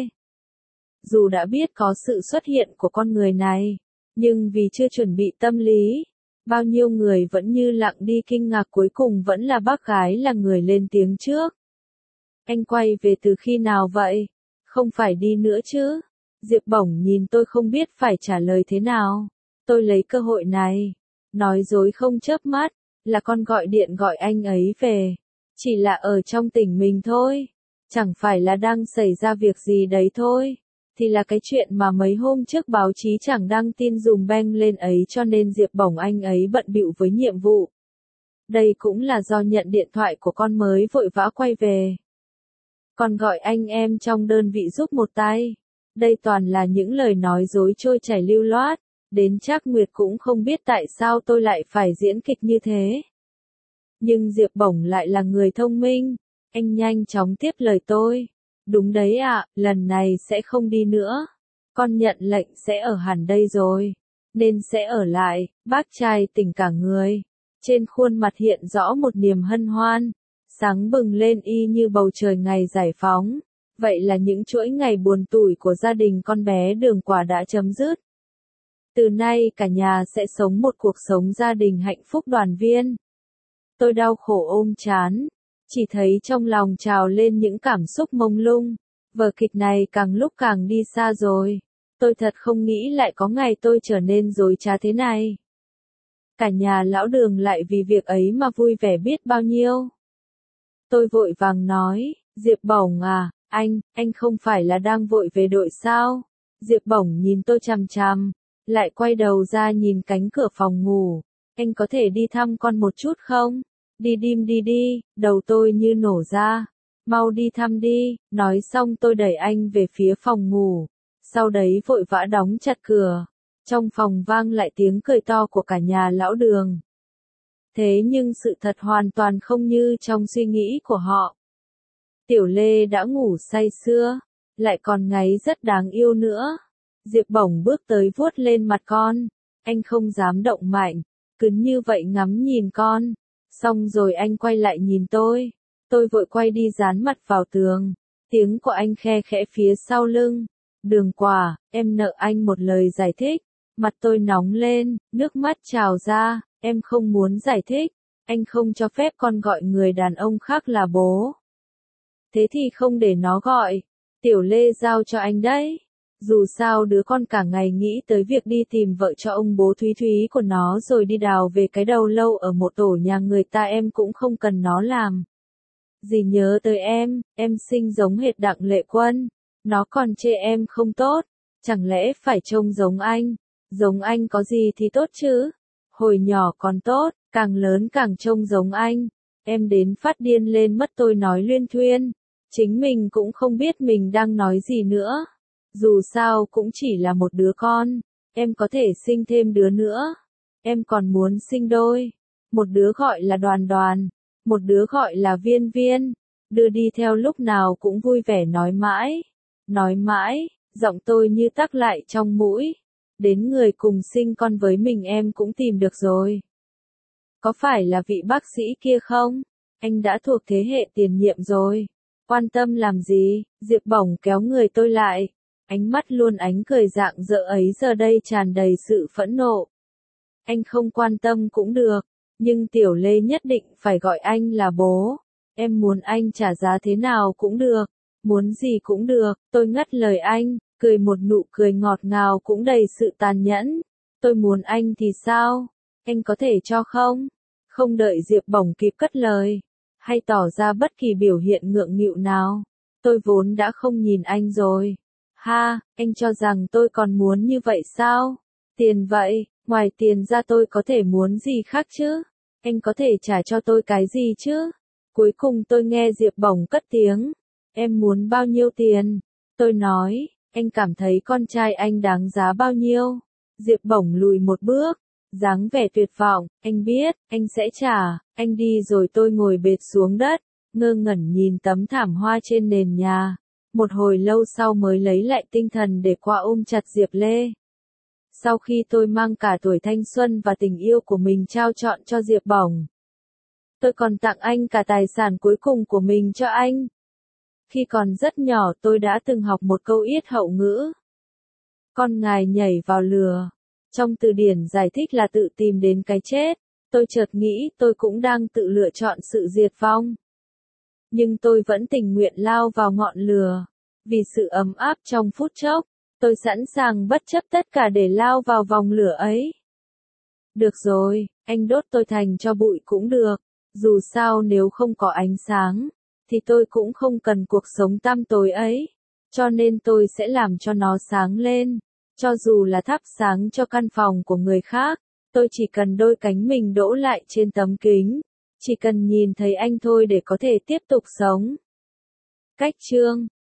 Dù đã biết có sự xuất hiện của con người này, nhưng vì chưa chuẩn bị tâm lý, bao nhiêu người vẫn như lặng đi kinh ngạc cuối cùng vẫn là bác gái là người lên tiếng trước. Anh quay về từ khi nào vậy? Không phải đi nữa chứ? Diệp Bổng nhìn tôi không biết phải trả lời thế nào. Tôi lấy cơ hội này, nói dối không chớp mắt, là con gọi điện gọi anh ấy về. Chỉ là ở trong tỉnh mình thôi. Chẳng phải là đang xảy ra việc gì đấy thôi. Thì là cái chuyện mà mấy hôm trước báo chí chẳng đăng tin dùm beng lên ấy cho nên Diệp Bổng anh ấy bận bịu với nhiệm vụ. Đây cũng là do nhận điện thoại của con mới vội vã quay về. Còn gọi anh em trong đơn vị giúp một tay. Đây toàn là những lời nói dối trôi chảy lưu loát. Đến Trác Nguyệt cũng không biết tại sao tôi lại phải diễn kịch như thế. Nhưng Diệp Bổng lại là người thông minh. Anh nhanh chóng tiếp lời tôi. Đúng đấy ạ, lần này sẽ không đi nữa. Con nhận lệnh sẽ ở hẳn đây rồi. nên sẽ ở lại. Bác trai tỉnh cả người. Trên khuôn mặt hiện rõ một niềm hân hoan. Sáng bừng lên y như bầu trời ngày giải phóng. Vậy là những chuỗi ngày buồn tủi của gia đình con bé Đường Quả đã chấm dứt. Từ nay cả nhà sẽ sống một cuộc sống gia đình hạnh phúc đoàn viên. Tôi đau khổ ôm trán, chỉ thấy trong lòng trào lên những cảm xúc mông lung. Vở kịch này càng lúc càng đi xa rồi. Tôi thật không nghĩ lại có ngày tôi trở nên dối trá thế này. Cả nhà lão Đường lại vì việc ấy mà vui vẻ biết bao nhiêu. Tôi vội vàng nói, Diệp Bổng à, anh không phải là đang vội về đội sao? Diệp Bổng nhìn tôi chằm chằm, lại quay đầu ra nhìn cánh cửa phòng ngủ. Anh có thể đi thăm con một chút không? Đi đi, đầu tôi như nổ ra. Mau đi thăm đi, nói xong tôi đẩy anh về phía phòng ngủ. Sau đấy vội vã đóng chặt cửa. Trong phòng vang lại tiếng cười to của cả nhà lão Đường. Thế nhưng sự thật hoàn toàn không như trong suy nghĩ của họ. Tiểu Lê đã ngủ say sưa, lại còn ngáy rất đáng yêu nữa. Diệp Bổng bước tới vuốt lên mặt con. Anh không dám động mạnh, cứ như vậy ngắm nhìn con. Xong rồi anh quay lại nhìn tôi. Tôi vội quay đi dán mặt vào tường. Tiếng của anh khe khẽ phía sau lưng. Đường Quả, em nợ anh một lời giải thích. Mặt tôi nóng lên, nước mắt trào ra. Em không muốn giải thích. Anh không cho phép con gọi người đàn ông khác là bố. Thế thì không để nó gọi. Tiểu Lê giao cho anh đấy. Dù sao đứa con cả ngày nghĩ tới việc đi tìm vợ cho ông bố Thúy Thúy của nó rồi đi đào về cái đầu lâu ở một tổ nhà người ta em cũng không cần nó làm. Dì nhớ tới em xinh giống hệt Đặng Lệ Quân. Nó còn chê em không tốt. Chẳng lẽ phải trông giống anh? Giống anh có gì thì tốt chứ? Hồi nhỏ còn tốt, càng lớn càng trông giống anh. Em đến phát điên lên mất tôi nói luyên thuyên. Chính mình cũng không biết mình đang nói gì nữa. Dù sao cũng chỉ là một đứa con. Em có thể sinh thêm đứa nữa. Em còn muốn sinh đôi. Một đứa gọi là Đoàn Đoàn. Một đứa gọi là Viên Viên. Đưa đi theo lúc nào cũng vui vẻ nói mãi. Nói mãi, giọng tôi như tắc lại trong mũi. Đến người cùng sinh con với mình em cũng tìm được rồi. Có phải là vị bác sĩ kia không? Anh đã thuộc thế hệ tiền nhiệm rồi. Quan tâm làm gì? Diệp Bổng kéo người tôi lại. Ánh mắt luôn ánh cười rạng rỡ ấy giờ đây tràn đầy sự phẫn nộ. Anh không quan tâm cũng được, nhưng Tiểu Lê nhất định phải gọi anh là bố. Em muốn anh trả giá thế nào cũng được, muốn gì cũng được. Tôi ngắt lời anh, cười một nụ cười ngọt ngào cũng đầy sự tàn nhẫn. Tôi muốn anh thì sao? Anh có thể cho không? Không đợi Diệp Bổng kịp cất lời, hay tỏ ra bất kỳ biểu hiện ngượng nghịu nào. Tôi vốn đã không nhìn anh rồi. Ha, anh cho rằng tôi còn muốn như vậy sao? Tiền vậy, ngoài tiền ra tôi có thể muốn gì khác chứ? Anh có thể trả cho tôi cái gì chứ? Cuối cùng tôi nghe Diệp Bổng cất tiếng. Em muốn bao nhiêu tiền? Tôi nói, anh cảm thấy con trai anh đáng giá bao nhiêu? Diệp Bổng lùi một bước, dáng vẻ tuyệt vọng. Anh biết, anh sẽ trả. Anh đi rồi tôi ngồi bệt xuống đất, ngơ ngẩn nhìn tấm thảm hoa trên nền nhà. Một hồi lâu sau mới lấy lại tinh thần để qua ôm chặt Diệp Lê. Sau khi tôi mang cả tuổi thanh xuân và tình yêu của mình trao trọn cho Diệp Bổng, tôi còn tặng anh cả tài sản cuối cùng của mình cho anh. Khi còn rất nhỏ tôi đã từng học một câu yết hậu ngữ. Con ngài nhảy vào lửa. Trong từ điển giải thích là tự tìm đến cái chết. Tôi chợt nghĩ tôi cũng đang tự lựa chọn sự diệt vong. Nhưng tôi vẫn tình nguyện lao vào ngọn lửa. Vì sự ấm áp trong phút chốc, tôi sẵn sàng bất chấp tất cả để lao vào vòng lửa ấy. Được rồi, anh đốt tôi thành tro bụi cũng được. Dù sao nếu không có ánh sáng, thì tôi cũng không cần cuộc sống tăm tối ấy. Cho nên tôi sẽ làm cho nó sáng lên. Cho dù là thắp sáng cho căn phòng của người khác, tôi chỉ cần đôi cánh mình đỗ lại trên tấm kính. Chỉ cần nhìn thấy anh thôi để có thể tiếp tục sống. Cách chương